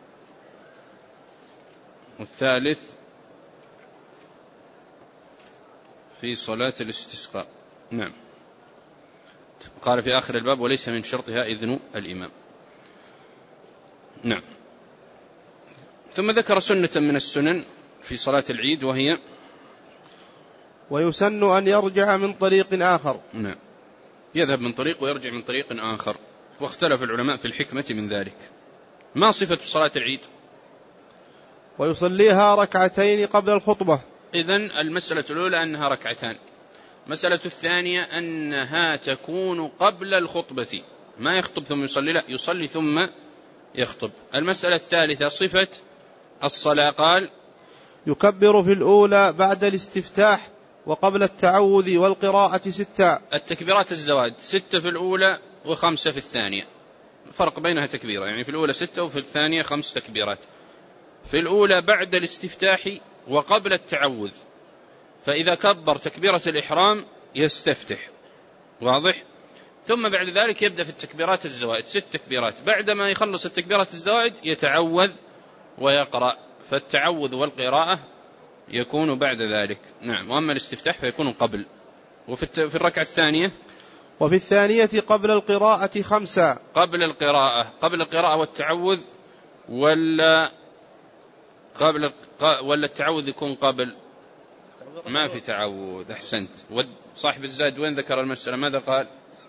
Speaker 1: والثالث في صلاة الاستسقاء. نعم. قال في آخر الباب وليس من شرطها إذن الإمام. نعم. ثم ذكر سنة من السنن في صلاة العيد، وهي
Speaker 2: ويسن أن يرجع من طريق آخر.
Speaker 1: نعم. يذهب من طريق ويرجع من طريق آخر، واختلف العلماء في الحكمة من ذلك. ما صفة صلاة العيد؟
Speaker 2: ويصليها ركعتين قبل الخطبة.
Speaker 1: إذن المسألة الأولى أنها ركعتان، مسألة الثانية أنها تكون قبل الخطبة، ما يخطب ثم يصلي، لا يصلي ثم يخطب. المسألة الثالثة صفة الصلاة، قال
Speaker 2: يكبر في الأولى بعد الاستفتاح وقبل التعوذ والقراءة ستة.
Speaker 1: التكبيرات الزوائد ستة في الأولى وخمسة في الثانية، فرق بينها تكبيرة، يعني في الأولى ستة وفي الثانية خمس تكبيرات. في الأولى بعد الاستفتاح وقبل التعوذ، فإذا كبر تكبيرة الإحرام يستفتح، واضح؟ ثم بعد ذلك يبدأ في التكبيرات الزوائد ست تكبيرات، بعدما يخلص التكبيرات الزوائد يتعوذ ويقرأ، فالتعوذ والقراءة يكون بعد ذلك. نعم. وأما الاستفتاح فيكون قبل. وفي الركعة الثانية
Speaker 2: وفي الثانية قبل القراءة خمسة.
Speaker 1: قبل القراءة قبل القراءة والتعوذ، ولا قبل ولا التعوذ يكون قبل؟ ما في تعوذ. أحسنت. صاحب الزاد وين ذكر المسألة ماذا قال؟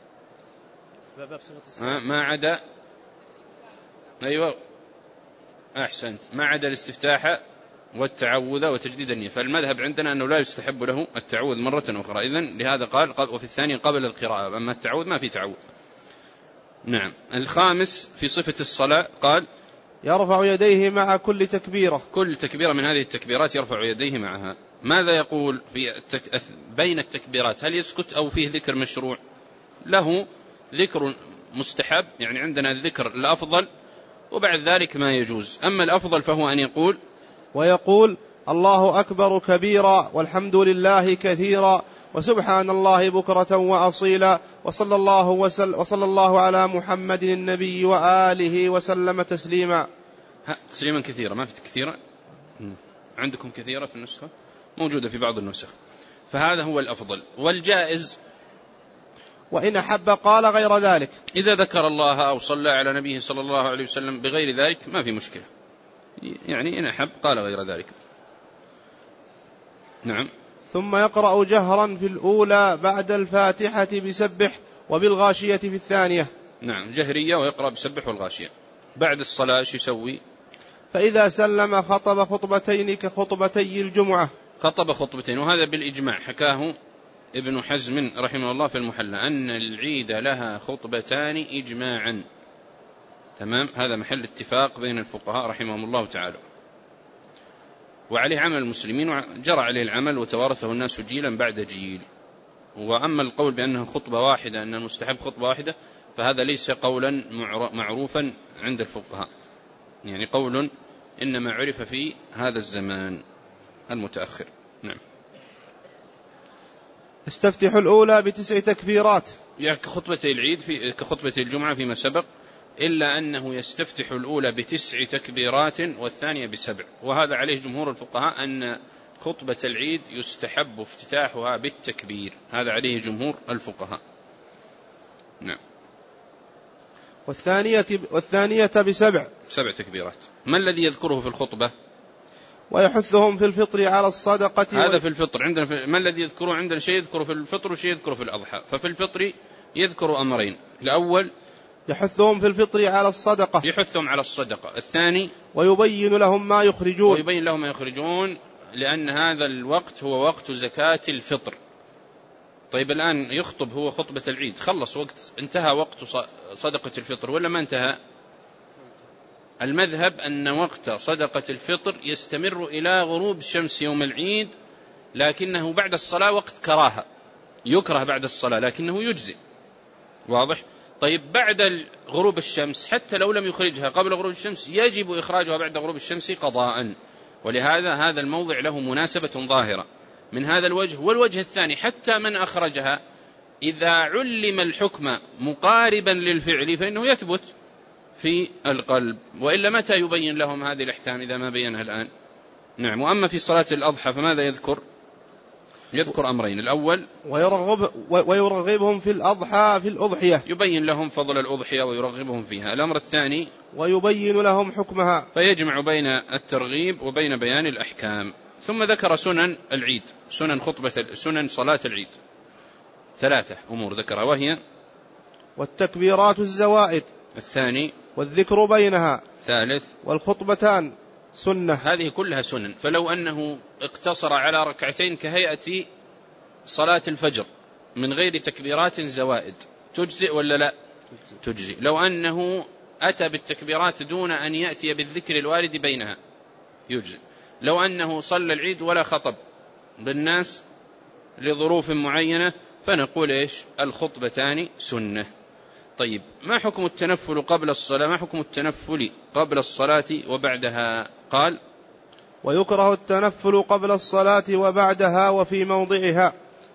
Speaker 1: ما عدا أيوة أحسنت، ما عدا الاستفتاح والتعوذ وتجديد النية، فالمذهب عندنا أنه لا يستحب له التعوذ مرة أخرى، إذن لهذا قال وفي الثاني قبل القراءة، أما التعوذ ما في تعوذ. نعم. الخامس في صفة الصلاة، قال
Speaker 2: يرفع يديه مع كل تكبيرة،
Speaker 1: كل تكبيرة من هذه التكبيرات يرفع يديه معها. ماذا يقول في التك... بين التكبيرات؟ هل يسكت أو فيه ذكر مشروع؟ له ذكر مستحب، يعني عندنا الذكر الأفضل، وبعد ذلك ما يجوز. أما الأفضل فهو أن يقول
Speaker 2: ويقول الله أكبر كبيرا والحمد لله كثيرا وسبحان الله بكرة وأصيلا وصلى الله, وسل وصلى الله على محمد النبي وآله وسلم تسليما.
Speaker 1: تسليما كثيرا، ما في كثيرا عندكم؟ كثيرة في النسخة موجودة في بعض النسخ، فهذا هو الأفضل. والجائز
Speaker 2: وإن أحب قال غير ذلك،
Speaker 1: إذا ذكر الله أو صلى على نبيه صلى الله عليه وسلم بغير ذلك ما في مشكلة، يعني إن أحب قال غير ذلك. نعم.
Speaker 2: ثم يقرأ جهرا في الأولى بعد الفاتحة بسبح وبالغاشية في الثانية.
Speaker 1: نعم، جهرية ويقرأ بسبح والغاشية. بعد الصلاة ايش يسوي؟
Speaker 2: فإذا سلم خطب خطبتين كخطبتي الجمعة.
Speaker 1: خطب خطبتين، وهذا بالإجماع حكاه ابن حزم رحمه الله في المحلى أن العيد لها خطبتان إجماعا. تمام، هذا محل اتفاق بين الفقهاء رحمهم الله تعالى. وعليه عمل المسلمين وجرى عليه العمل وتوارثه الناس جيلا بعد جيل. وأما القول بأنها خطبة واحدة، أن المستحب خطبة واحدة، فهذا ليس قولا معروفا عند الفقهاء، يعني قول إنما عرف في هذا الزمان المتأخر. نعم.
Speaker 2: استفتح الأولى بتسع تكبيرات،
Speaker 1: يعني كخطبتي العيد في كخطبتي الجمعة فيما سبق، إلا أنه يستفتح الأولى بتسع تكبيرات والثانية بسبع، وهذا عليه جمهور الفقهاء أن خطبة العيد يستحب افتتاحها بالتكبير، هذا عليه جمهور الفقهاء. نعم.
Speaker 2: والثانية, والثانية بسبع،
Speaker 1: سبع تكبيرات. ما الذي يذكره في الخطبة؟
Speaker 2: ويحثهم في الفطر على الصدقة.
Speaker 1: هذا في الفطر عندنا في ما الذي يذكره عندنا؟ شيء يذكره في الفطر وشيء يذكره في الأضحى. ففي الفطر يذكر أمرين، الأول
Speaker 2: يحثهم في الفطر على الصدقة،
Speaker 1: يحثهم على الصدقة. الثاني
Speaker 2: ويبين لهم ما يخرجون،
Speaker 1: ويبين لهم ما يخرجون، لأن هذا الوقت هو وقت زكاة الفطر. طيب الآن يخطب هو خطبة العيد، خلص وقت، انتهى وقت صدقة الفطر ولا ما انتهى؟ المذهب أن وقت صدقة الفطر يستمر إلى غروب الشمس يوم العيد، لكنه بعد الصلاة وقت كراهة، يكره بعد الصلاة لكنه يجزي. واضح؟ طيب بعد غروب الشمس حتى لو لم يخرجها قبل غروب الشمس يجب إخراجها بعد غروب الشمس قضاء، ولهذا هذا الموضع له مناسبة ظاهرة من هذا الوجه. والوجه الثاني حتى من أخرجها إذا علم الحكم مقاربا للفعل فإنه يثبت في القلب، وإلا متى يبين لهم هذه الأحكام إذا ما بينها الآن؟ نعم. وأما في صلاة الأضحى فماذا يذكر؟ يذكر أمرين، الأول
Speaker 2: ويرغب ويرغبهم في الأضحى في الأضحية،
Speaker 1: يبين لهم فضل الأضحية ويرغبهم فيها. الأمر الثاني
Speaker 2: ويبين لهم حكمها،
Speaker 1: فيجمع بين الترغيب وبين بيان الأحكام. ثم ذكر سنن العيد، سنن خطبة سنن صلاة العيد، ثلاثة أمور ذكرها، وهي
Speaker 2: والتكبيرات الزوائد،
Speaker 1: الثاني
Speaker 2: والذكر بينها،
Speaker 1: الثالث
Speaker 2: والخطبتان سنة.
Speaker 1: هذه كلها سنن. فلو أنه اقتصر على ركعتين كهيئة صلاة الفجر من غير تكبيرات زوائد تجزئ ولا لا؟ تجزئ. لو أنه أتى بالتكبيرات دون أن يأتي بالذكر الوارد بينها يجزئ. لو أنه صلى العيد ولا خطب بالناس لظروف معينة فنقول إيش؟ الخطبتان سنة. طيب ما حكم التنفل قبل الصلاة؟ ما حكم التنفل قبل الصلاة وبعدها؟ قال
Speaker 2: ويكره التنفل قبل الصلاة وبعدها وفي موضعها.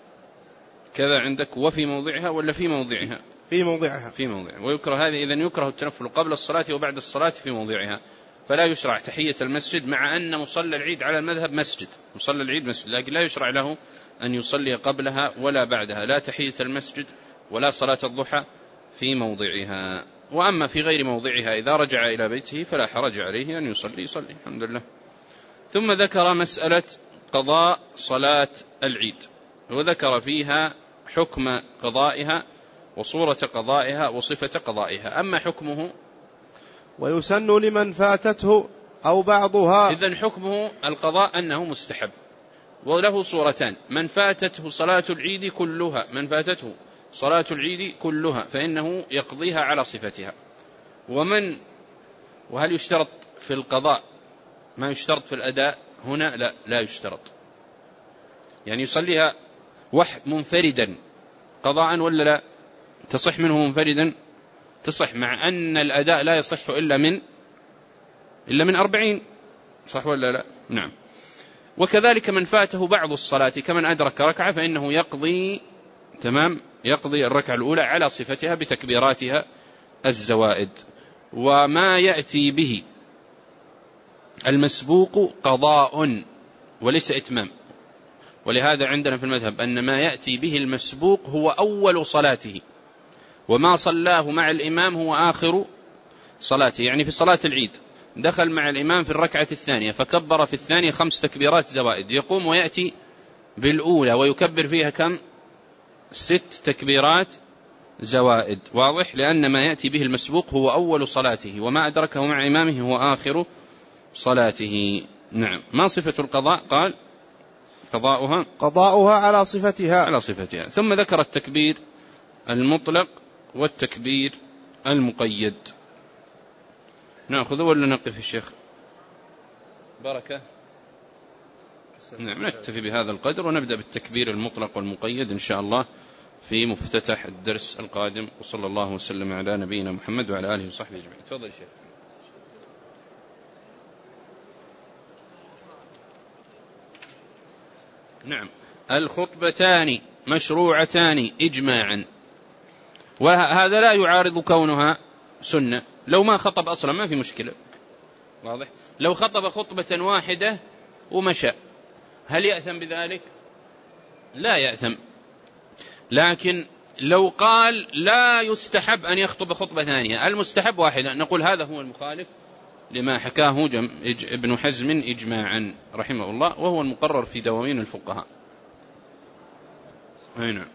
Speaker 1: كذا عندك وفي موضعها ولا في موضعها؟
Speaker 2: في موضعها.
Speaker 1: في موضعها. ويكره هذه إذن يكره التنفل قبل الصلاة وبعد الصلاة في موضعها. فلا يشرع تحية المسجد، مع أن مصلى العيد على المذهب مسجد، مصلى العيد مسجد، لكن لا يشرع له أن يصلي قبلها ولا بعدها، لا تحية المسجد ولا صلاة الضحى في موضعها. وأما في غير موضعها إذا رجع إلى بيته فلا حرج عليه أن يصلي يصلي الحمد لله. ثم ذكر مسألة قضاء صلاة العيد، وذكر فيها حكم قضائها وصورة قضائها وصفة قضائها. أما حكمه
Speaker 2: ويسن لمن فاتته أو بعضها،
Speaker 1: إذن حكمه القضاء أنه مستحب، وله صورتان: من فاتته صلاة العيد كلها، من فاتته صلاة العيد كلها فإنه يقضيها على صفتها. ومن وهل يشترط في القضاء ما يشترط في الأداء؟ هنا لا لا يشترط، يعني يصليها وحد منفردا قضاء ولا لا؟ تصح منه منفردا؟ تصح، مع أن الأداء لا يصح إلا من إلا من أربعين، صح ولا لا؟ نعم. وكذلك من فاته بعض الصلاة كمن أدرك ركعة فإنه يقضي تمام يقضي الركعة الأولى على صفتها بتكبيراتها الزوائد. وما يأتي به المسبوق قضاء وليس إتمام، ولهذا عندنا في المذهب أن ما يأتي به المسبوق هو أول صلاته، وما صلاه مع الإمام هو آخر صلاته. يعني في صلاة العيد دخل مع الإمام في الركعة الثانية فكبر في الثانية خمس تكبيرات زوائد، يقوم ويأتي بالأولى ويكبر فيها كم؟ ست تكبيرات زوائد. واضح؟ لأن ما يأتي به المسبوق هو أول صلاته، وما أدركه مع إمامه هو آخر صلاته. نعم. ما صفة القضاء؟ قال قضاؤها
Speaker 2: قضاؤها على صفتها
Speaker 1: على صفتها. ثم ذكر التكبير المطلق والتكبير المقيد. نأخذ ولا نقف الشيخ؟ بركة. نعم، نكتفي بهذا القدر ونبدأ بالتكبير المطلق والمقيد إن شاء الله في مفتتح الدرس القادم. وصلى الله وسلم على نبينا محمد وعلى آله وصحبه أجمعين. تفضل شيخ. نعم، الخطبتان مشروعتان إجماعا، وهذا لا يعارض كونها سنة. لو ما خطب أصلا ما في مشكلة، واضح. لو خطب خطبة واحدة ومشى هل يأثم بذلك؟ لا يأثم. لكن لو قال لا يستحب أن يخطب خطبة ثانية، المستحب واحدة، نقول هذا هو المخالف لما حكاه ابن حزم إجماعا رحمه الله، وهو المقرر في دواوين الفقهاء. هنا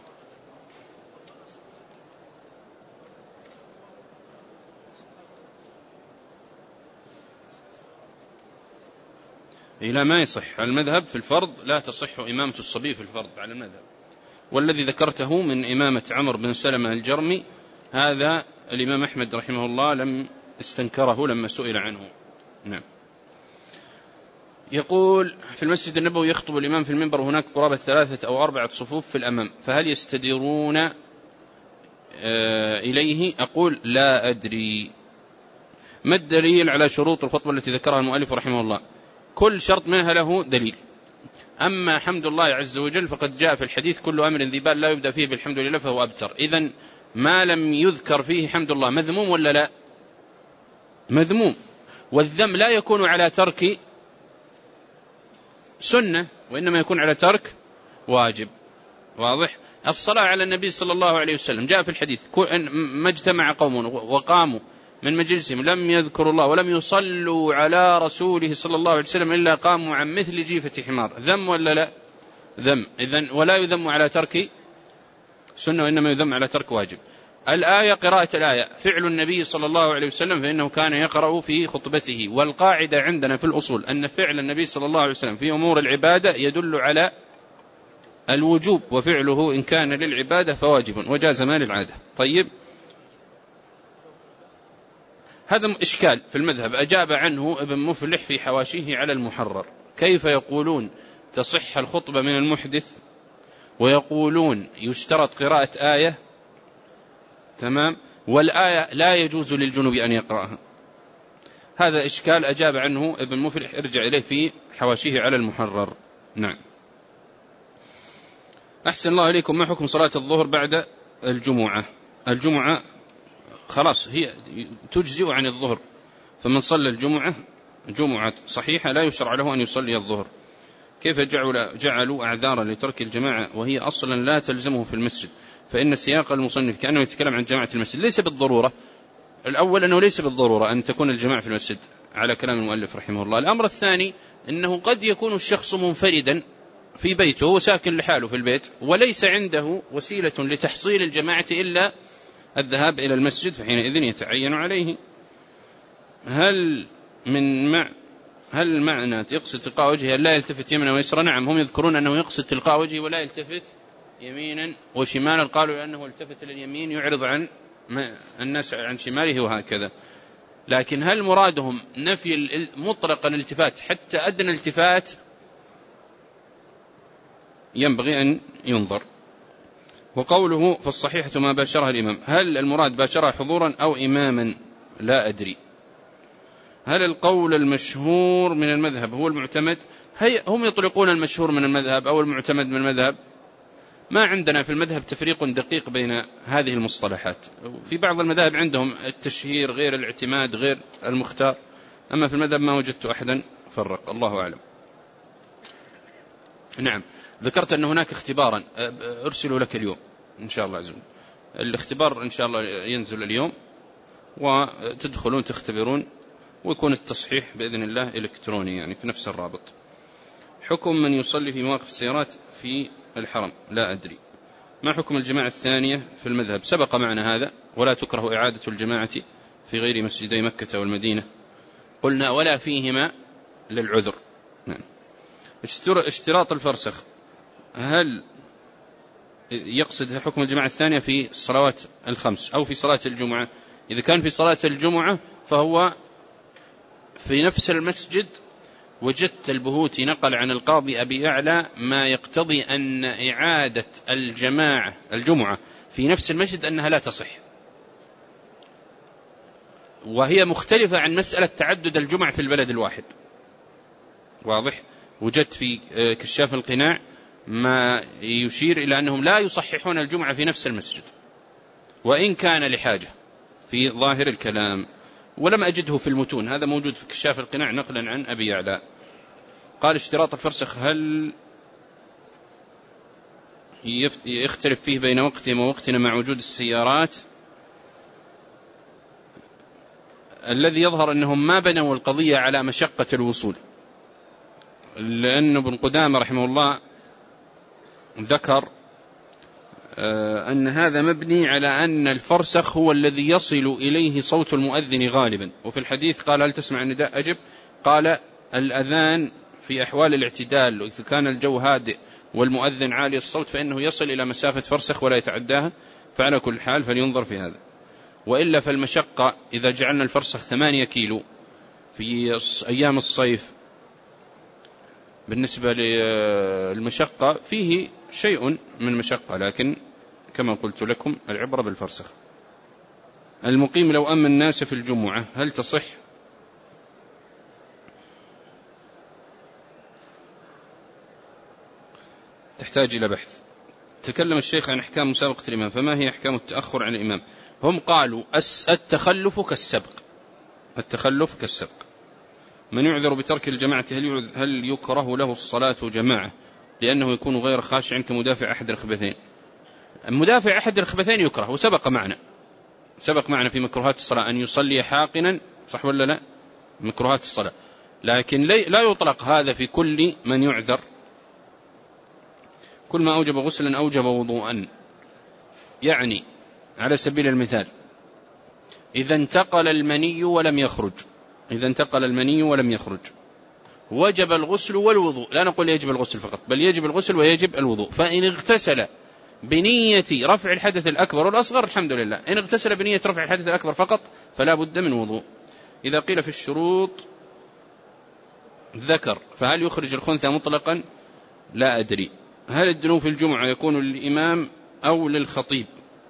Speaker 1: إلى ما يصح المذهب في الفرض، لا تصح إمامة الصبي في الفرض على المذهب. والذي ذكرته من إمامة عمرو بن سلمة الجرمي هذا الإمام أحمد رحمه الله لم استنكره لما سئل عنه. نعم. يقول في المسجد النبوي يخطب الإمام في المنبر هناك قرابة ثلاثة أو أربعة صفوف في الأمام، فهل يستديرون إليه؟ أقول لا أدري. ما الدليل على شروط الخطبة التي ذكرها المؤلف رحمه الله؟ كل شرط منها له دليل. أما حمد الله عز وجل فقد جاء في الحديث كل أمر ذي بال لا يبدأ فيه بالحمد لله فهو أبتر. إذن ما لم يذكر فيه حمد الله مذموم ولا لا؟ مذموم. والذم لا يكون على ترك سنة، وإنما يكون على ترك واجب، واضح. الصلاة على النبي صلى الله عليه وسلم جاء في الحديث ما اجتمع قوم وقاموا من مجلسهم لم يذكروا الله ولم يصلوا على رسوله صلى الله عليه وسلم إلا قاموا عن مثل جيفة حمار. ذم ولا لا؟ ذم. إذن ولا يذم على ترك سنة وإنما يذم على ترك واجب. الآية قراءة الآية فعل النبي صلى الله عليه وسلم فإنه كان يقرأ في خطبته. والقاعدة عندنا في الأصول أن فعل النبي صلى الله عليه وسلم في أمور العبادة يدل على الوجوب، وفعله إن كان للعبادة فواجب وجاز ما للعادة. طيب، هذا إشكال في المذهب أجاب عنه ابن مفلح في حواشيه على المحرر. كيف يقولون تصح الخطبة من المحدث ويقولون يشترط قراءة آية، تمام، والآية لا يجوز للجنوب أن يقرأها؟ هذا إشكال أجاب عنه ابن مفلح، ارجع إليه في حواشيه على المحرر. نعم. أحسن الله إليكم، ما حكم صلاة الظهر بعد الجمعة؟ الجمعة خلاص هي تجزئ عن الظهر، فمن صلى الجمعة جمعة صحيحة لا يشرع له أن يصلي الظهر. كيف جعلوا أعذارا لترك الجماعة وهي أصلا لا تلزمه في المسجد؟ فإن سياق المصنف كأنه يتكلم عن جماعة المسجد. ليس بالضرورة. الأول أنه ليس بالضرورة أن تكون الجماعة في المسجد على كلام المؤلف رحمه الله. الأمر الثاني أنه قد يكون الشخص منفردا في بيته وساكن لحاله في البيت وليس عنده وسيلة لتحصيل الجماعة إلا الذهاب إلى المسجد، فحينئذ يتعين عليه. هل من مع هل المعنى يقصد تلقاء وجهه لا يلتفت يمنا ويسرا؟ نعم، هم يذكرون أنه يقصد تلقاء وجهه ولا يلتفت يمينا وشمالا، قالوا لأنه التفت لليمين يعرض عن الناس عن شماله وهكذا. لكن هل مرادهم نفي مطلق الالتفات حتى أدنى الالتفات؟ ينبغي أن ينظر. وقوله فالصحيحة ما باشرها الإمام، هل المراد باشرها حضورا أو إماما؟ لا أدري. هل القول المشهور من المذهب هو المعتمد؟ هي هم يطلقون المشهور من المذهب أو المعتمد من المذهب. ما عندنا في المذهب تفريق دقيق بين هذه المصطلحات. في بعض المذاهب عندهم التشهير غير الاعتماد غير المختار، أما في المذهب ما وجدت أحدا فرق، الله أعلم. نعم، ذكرت أن هناك اختبارا أرسله لك اليوم إن شاء الله عز وجل. الاختبار إن شاء الله ينزل اليوم وتدخلون تختبرون، ويكون التصحيح بإذن الله إلكتروني يعني في نفس الرابط. حكم من يصلي في مواقف السيارات في الحرم؟ لا أدري. ما حكم الجماعة الثانية في المذهب؟ سبق معنا هذا، ولا تكره إعادة الجماعة في غير مسجدي مكة والمدينة. قلنا ولا فيهما للعذر. نعم. اشتراط الفرسخ، هل يقصد حكم الجماعة الثانية في الصلوات الخمس أو في صلاة الجمعة؟ إذا كان في صلاة الجمعة فهو في نفس المسجد وجدت البهوتي نقل عن القاضي أبي يعلى ما يقتضي أن إعادة الجماعة الجمعة في نفس المسجد أنها لا تصح، وهي مختلفة عن مسألة تعدد الجمع في البلد الواحد. واضح؟ وجدت في كشاف القناع ما يشير إلى أنهم لا يصححون الجمعة في نفس المسجد وإن كان لحاجة في ظاهر الكلام، ولم أجده في المتون. هذا موجود في كشاف القناع نقلا عن أبي يعلى. قال اشتراط الفرسخ هل يختلف فيه بين وقتهم ووقتنا مع وجود السيارات؟ الذي يظهر أنهم ما بنوا القضية على مشقة الوصول، لأن ابن قدامة رحمه الله ذكر أن هذا مبني على أن الفرسخ هو الذي يصل إليه صوت المؤذن غالبا. وفي الحديث قال هل تسمع النداء؟ أجب. قال الأذان في أحوال الاعتدال، وإذا كان الجو هادئ والمؤذن عالي الصوت فإنه يصل إلى مسافة فرسخ ولا يتعداها. فعلى كل حال فلينظر في هذا. وإلا فالمشقة إذا جعلنا الفرسخ ثمانية كيلو في أيام الصيف بالنسبة للمشقة فيه شيء من مشقة، لكن كما قلت لكم العبرة بالفرسخ. المقيم لو أمن الناس في الجمعة هل تصح؟ تحتاج إلى بحث. تكلم الشيخ عن أحكام مسابقة الإمام، فما هي أحكام التأخر عن الإمام؟ هم قالوا التخلف كالسبق، التخلف كالسبق. من يعذر بترك الجماعة هل يكره له الصلاة جماعة لأنه يكون غير خاشع كمدافع أحد الخبثين؟ مدافع أحد الخبثين يكره، وسبق معنا سبق معنا في مكروهات الصلاة أن يصلي حاقنا، صح ولا لا؟ مكروهات الصلاة، لكن لا يطلق هذا في كل من يعذر. كل ما أوجب غسلا أوجب وضوءا. يعني على سبيل المثال إذا انتقل المني ولم يخرج إذا انتقل المني ولم يخرج وجب الغسل والوضوء، لا نقول يجب الغسل فقط، بل يجب الغسل ويجب الوضوء. فإن اغتسل بنية رفع الحدث الأكبر والأصغر الحمد لله، إن اغتسل بنية رفع الحدث الأكبر فقط فلا بد من وضوء. إذا قيل في الشروط ذكر فهل يخرج الخنثى مطلقا؟ لا أدري. هل الدنو في الجمعة يكون للإمام أو للخطيب؟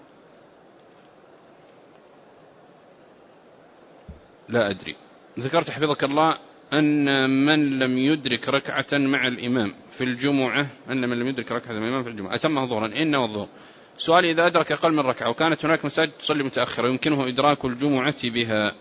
Speaker 1: لا أدري. ذكرت حفظك الله أن من لم يدرك ركعة مع الإمام في الجمعة أن من لم يدرك ركعة مع الإمام في الجمعة أتمها ظهرا إن والظهر. سؤالي إذا أدرك أقل من ركعة وكانت هناك مساجد تصلي متأخرة يمكنه إدراك الجمعة بها؟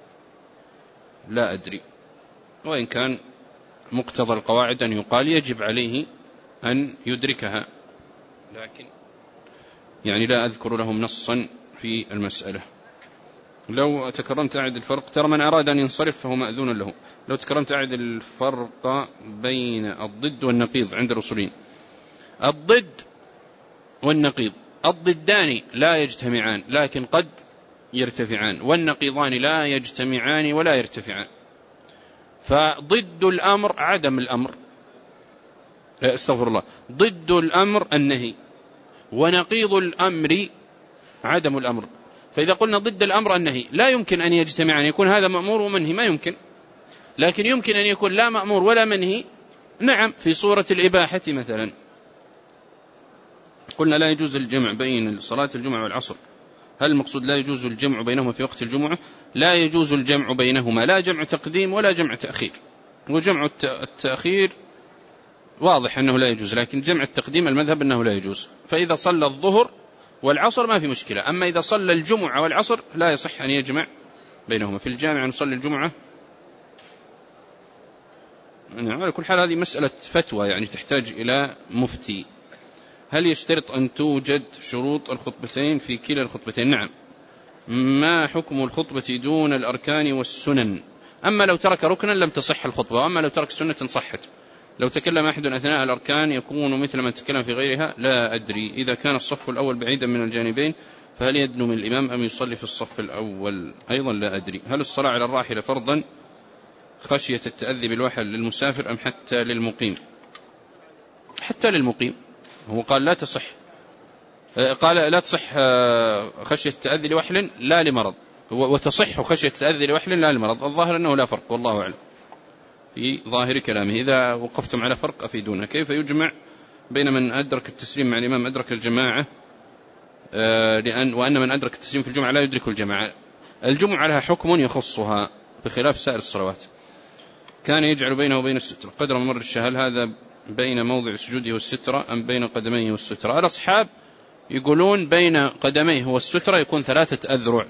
Speaker 1: لا أدري. وإن كان مقتضى القواعد أن يقال يجب عليه أن يدركها، لكن يعني لا أذكر لهم نصا في المسألة. لو تكرمت أعد الفرق، ترى من أراد أن ينصرف فهو مأذون له. لو تكرمت أعد الفرق بين الضد والنقيض عند الأصوليين. الضد والنقيض الضدان لا يجتمعان لكن قد يرتفعان، والنقيضان لا يجتمعان ولا يرتفعان. فضد الأمر عدم الأمر، استغفر الله، ضد الأمر النهي، ونقيض الأمر عدم الأمر. فإذا قلنا ضد الأمر النهي لا يمكن أن يجتمعان، يكون هذا مأمور ومنهي ما يمكن، لكن يمكن أن يكون لا مأمور ولا منهي. نعم، في صورة الإباحة مثلا قلنا لا يجوز الجمع بين صلاة الجمعة والعصر، هل المقصود لا يجوز الجمع بينهما في وقت الجمعة؟ لا يجوز الجمع بينهما، لا جمع تقديم ولا جمع تأخير. وجمع التأخير واضح أنه لا يجوز، لكن جمع التقديم المذهب أنه لا يجوز. فإذا صلى الظهر والعصر ما في مشكلة، أما إذا صلى الجمعة والعصر لا يصح أن يجمع بينهما. في الجامع نصلي الجمعة. على كل حال هذه مسألة فتوى يعني تحتاج إلى مفتي. هل يشترط أن توجد شروط الخطبتين في كلا الخطبتين؟ نعم. ما حكم الخطبة دون الأركان والسنن؟ أما لو ترك ركنا لم تصح الخطبة، وأما لو ترك سنة صحت. لو تكلم أحد أثناء الأركان يكون مثل من تكلم في غيرها؟ لا أدري. إذا كان الصف الأول بعيدا من الجانبين فهل يدنو من الإمام أم يصلي في الصف الأول؟ أيضا لا أدري. هل الصلاة على الراحلة فرضا خشية التأذي بالوحل للمسافر أم حتى للمقيم؟ حتى للمقيم. هو قال لا تصح، قال لا تصح خشية التأذي لوحل لا لمرض، وتصح خشية التأذي لوحل لا لمرض. الظاهر أنه لا فرق والله أعلم. في ظاهر كلامه. إذا وقفتم على فرق أفيدونا. كيف يجمع بين من أدرك التسليم مع الإمام أدرك الجماعة آه لأن وأن من أدرك التسليم في الجمعة لا يدرك الجماعة؟ الجمعة لها حكم يخصها بخلاف سائر الصلوات. كان يجعل بينه وبين السترة قدر ممر الشهل، هذا بين موضع سجوده والسترة أم بين قدميه والسترة؟ الأصحاب يقولون بين قدميه والسترة يكون ثلاثة أذرع.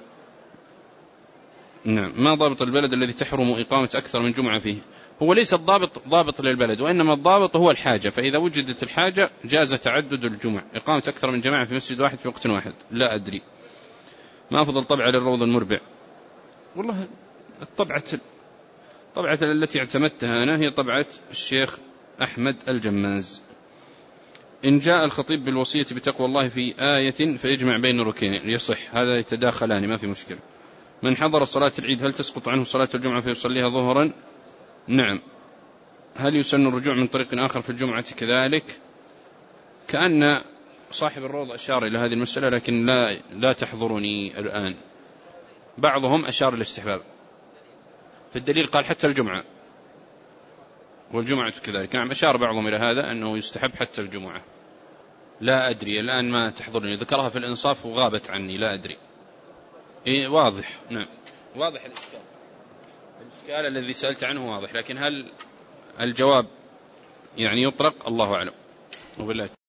Speaker 1: نعم. ما ضابط البلد الذي تحرم إقامة أكثر من جمعة فيه؟ هو ليس الضابط ضابط للبلد، وإنما الضابط هو الحاجة، فإذا وجدت الحاجة جاز تعدد الجمع، إقامة أكثر من جماعة في مسجد واحد في وقت واحد. لا أدري. ما أفضل طبعة للروض المربع؟ والله الطبعة طبعة التي اعتمدتها أنا هي طبعة الشيخ أحمد الجماز. إن جاء الخطيب بالوصية بتقوى الله في آية فيجمع بين ركنين يصح، هذا يتداخلان ما في مشكلة. من حضر صلاة العيد هل تسقط عنه صلاة الجمعة فيصليها ظهرا؟ نعم. هل يسن الرجوع من طريق آخر في الجمعة كذلك؟ كأن صاحب الروض أشار إلى هذه المسألة لكن لا, لا تحضرني الآن. بعضهم أشار الاستحباب، في الدليل قال حتى الجمعة والجمعة كذلك. نعم أشار بعضهم إلى هذا أنه يستحب حتى الجمعة. لا أدري الآن ما تحضرني، ذكرها في الإنصاف وغابت عني، لا أدري. إيه واضح. نعم واضح الإشكال. الإشكال الذي سألت عنه واضح، لكن هل الجواب يعني يطرق؟ الله أعلم. وبالله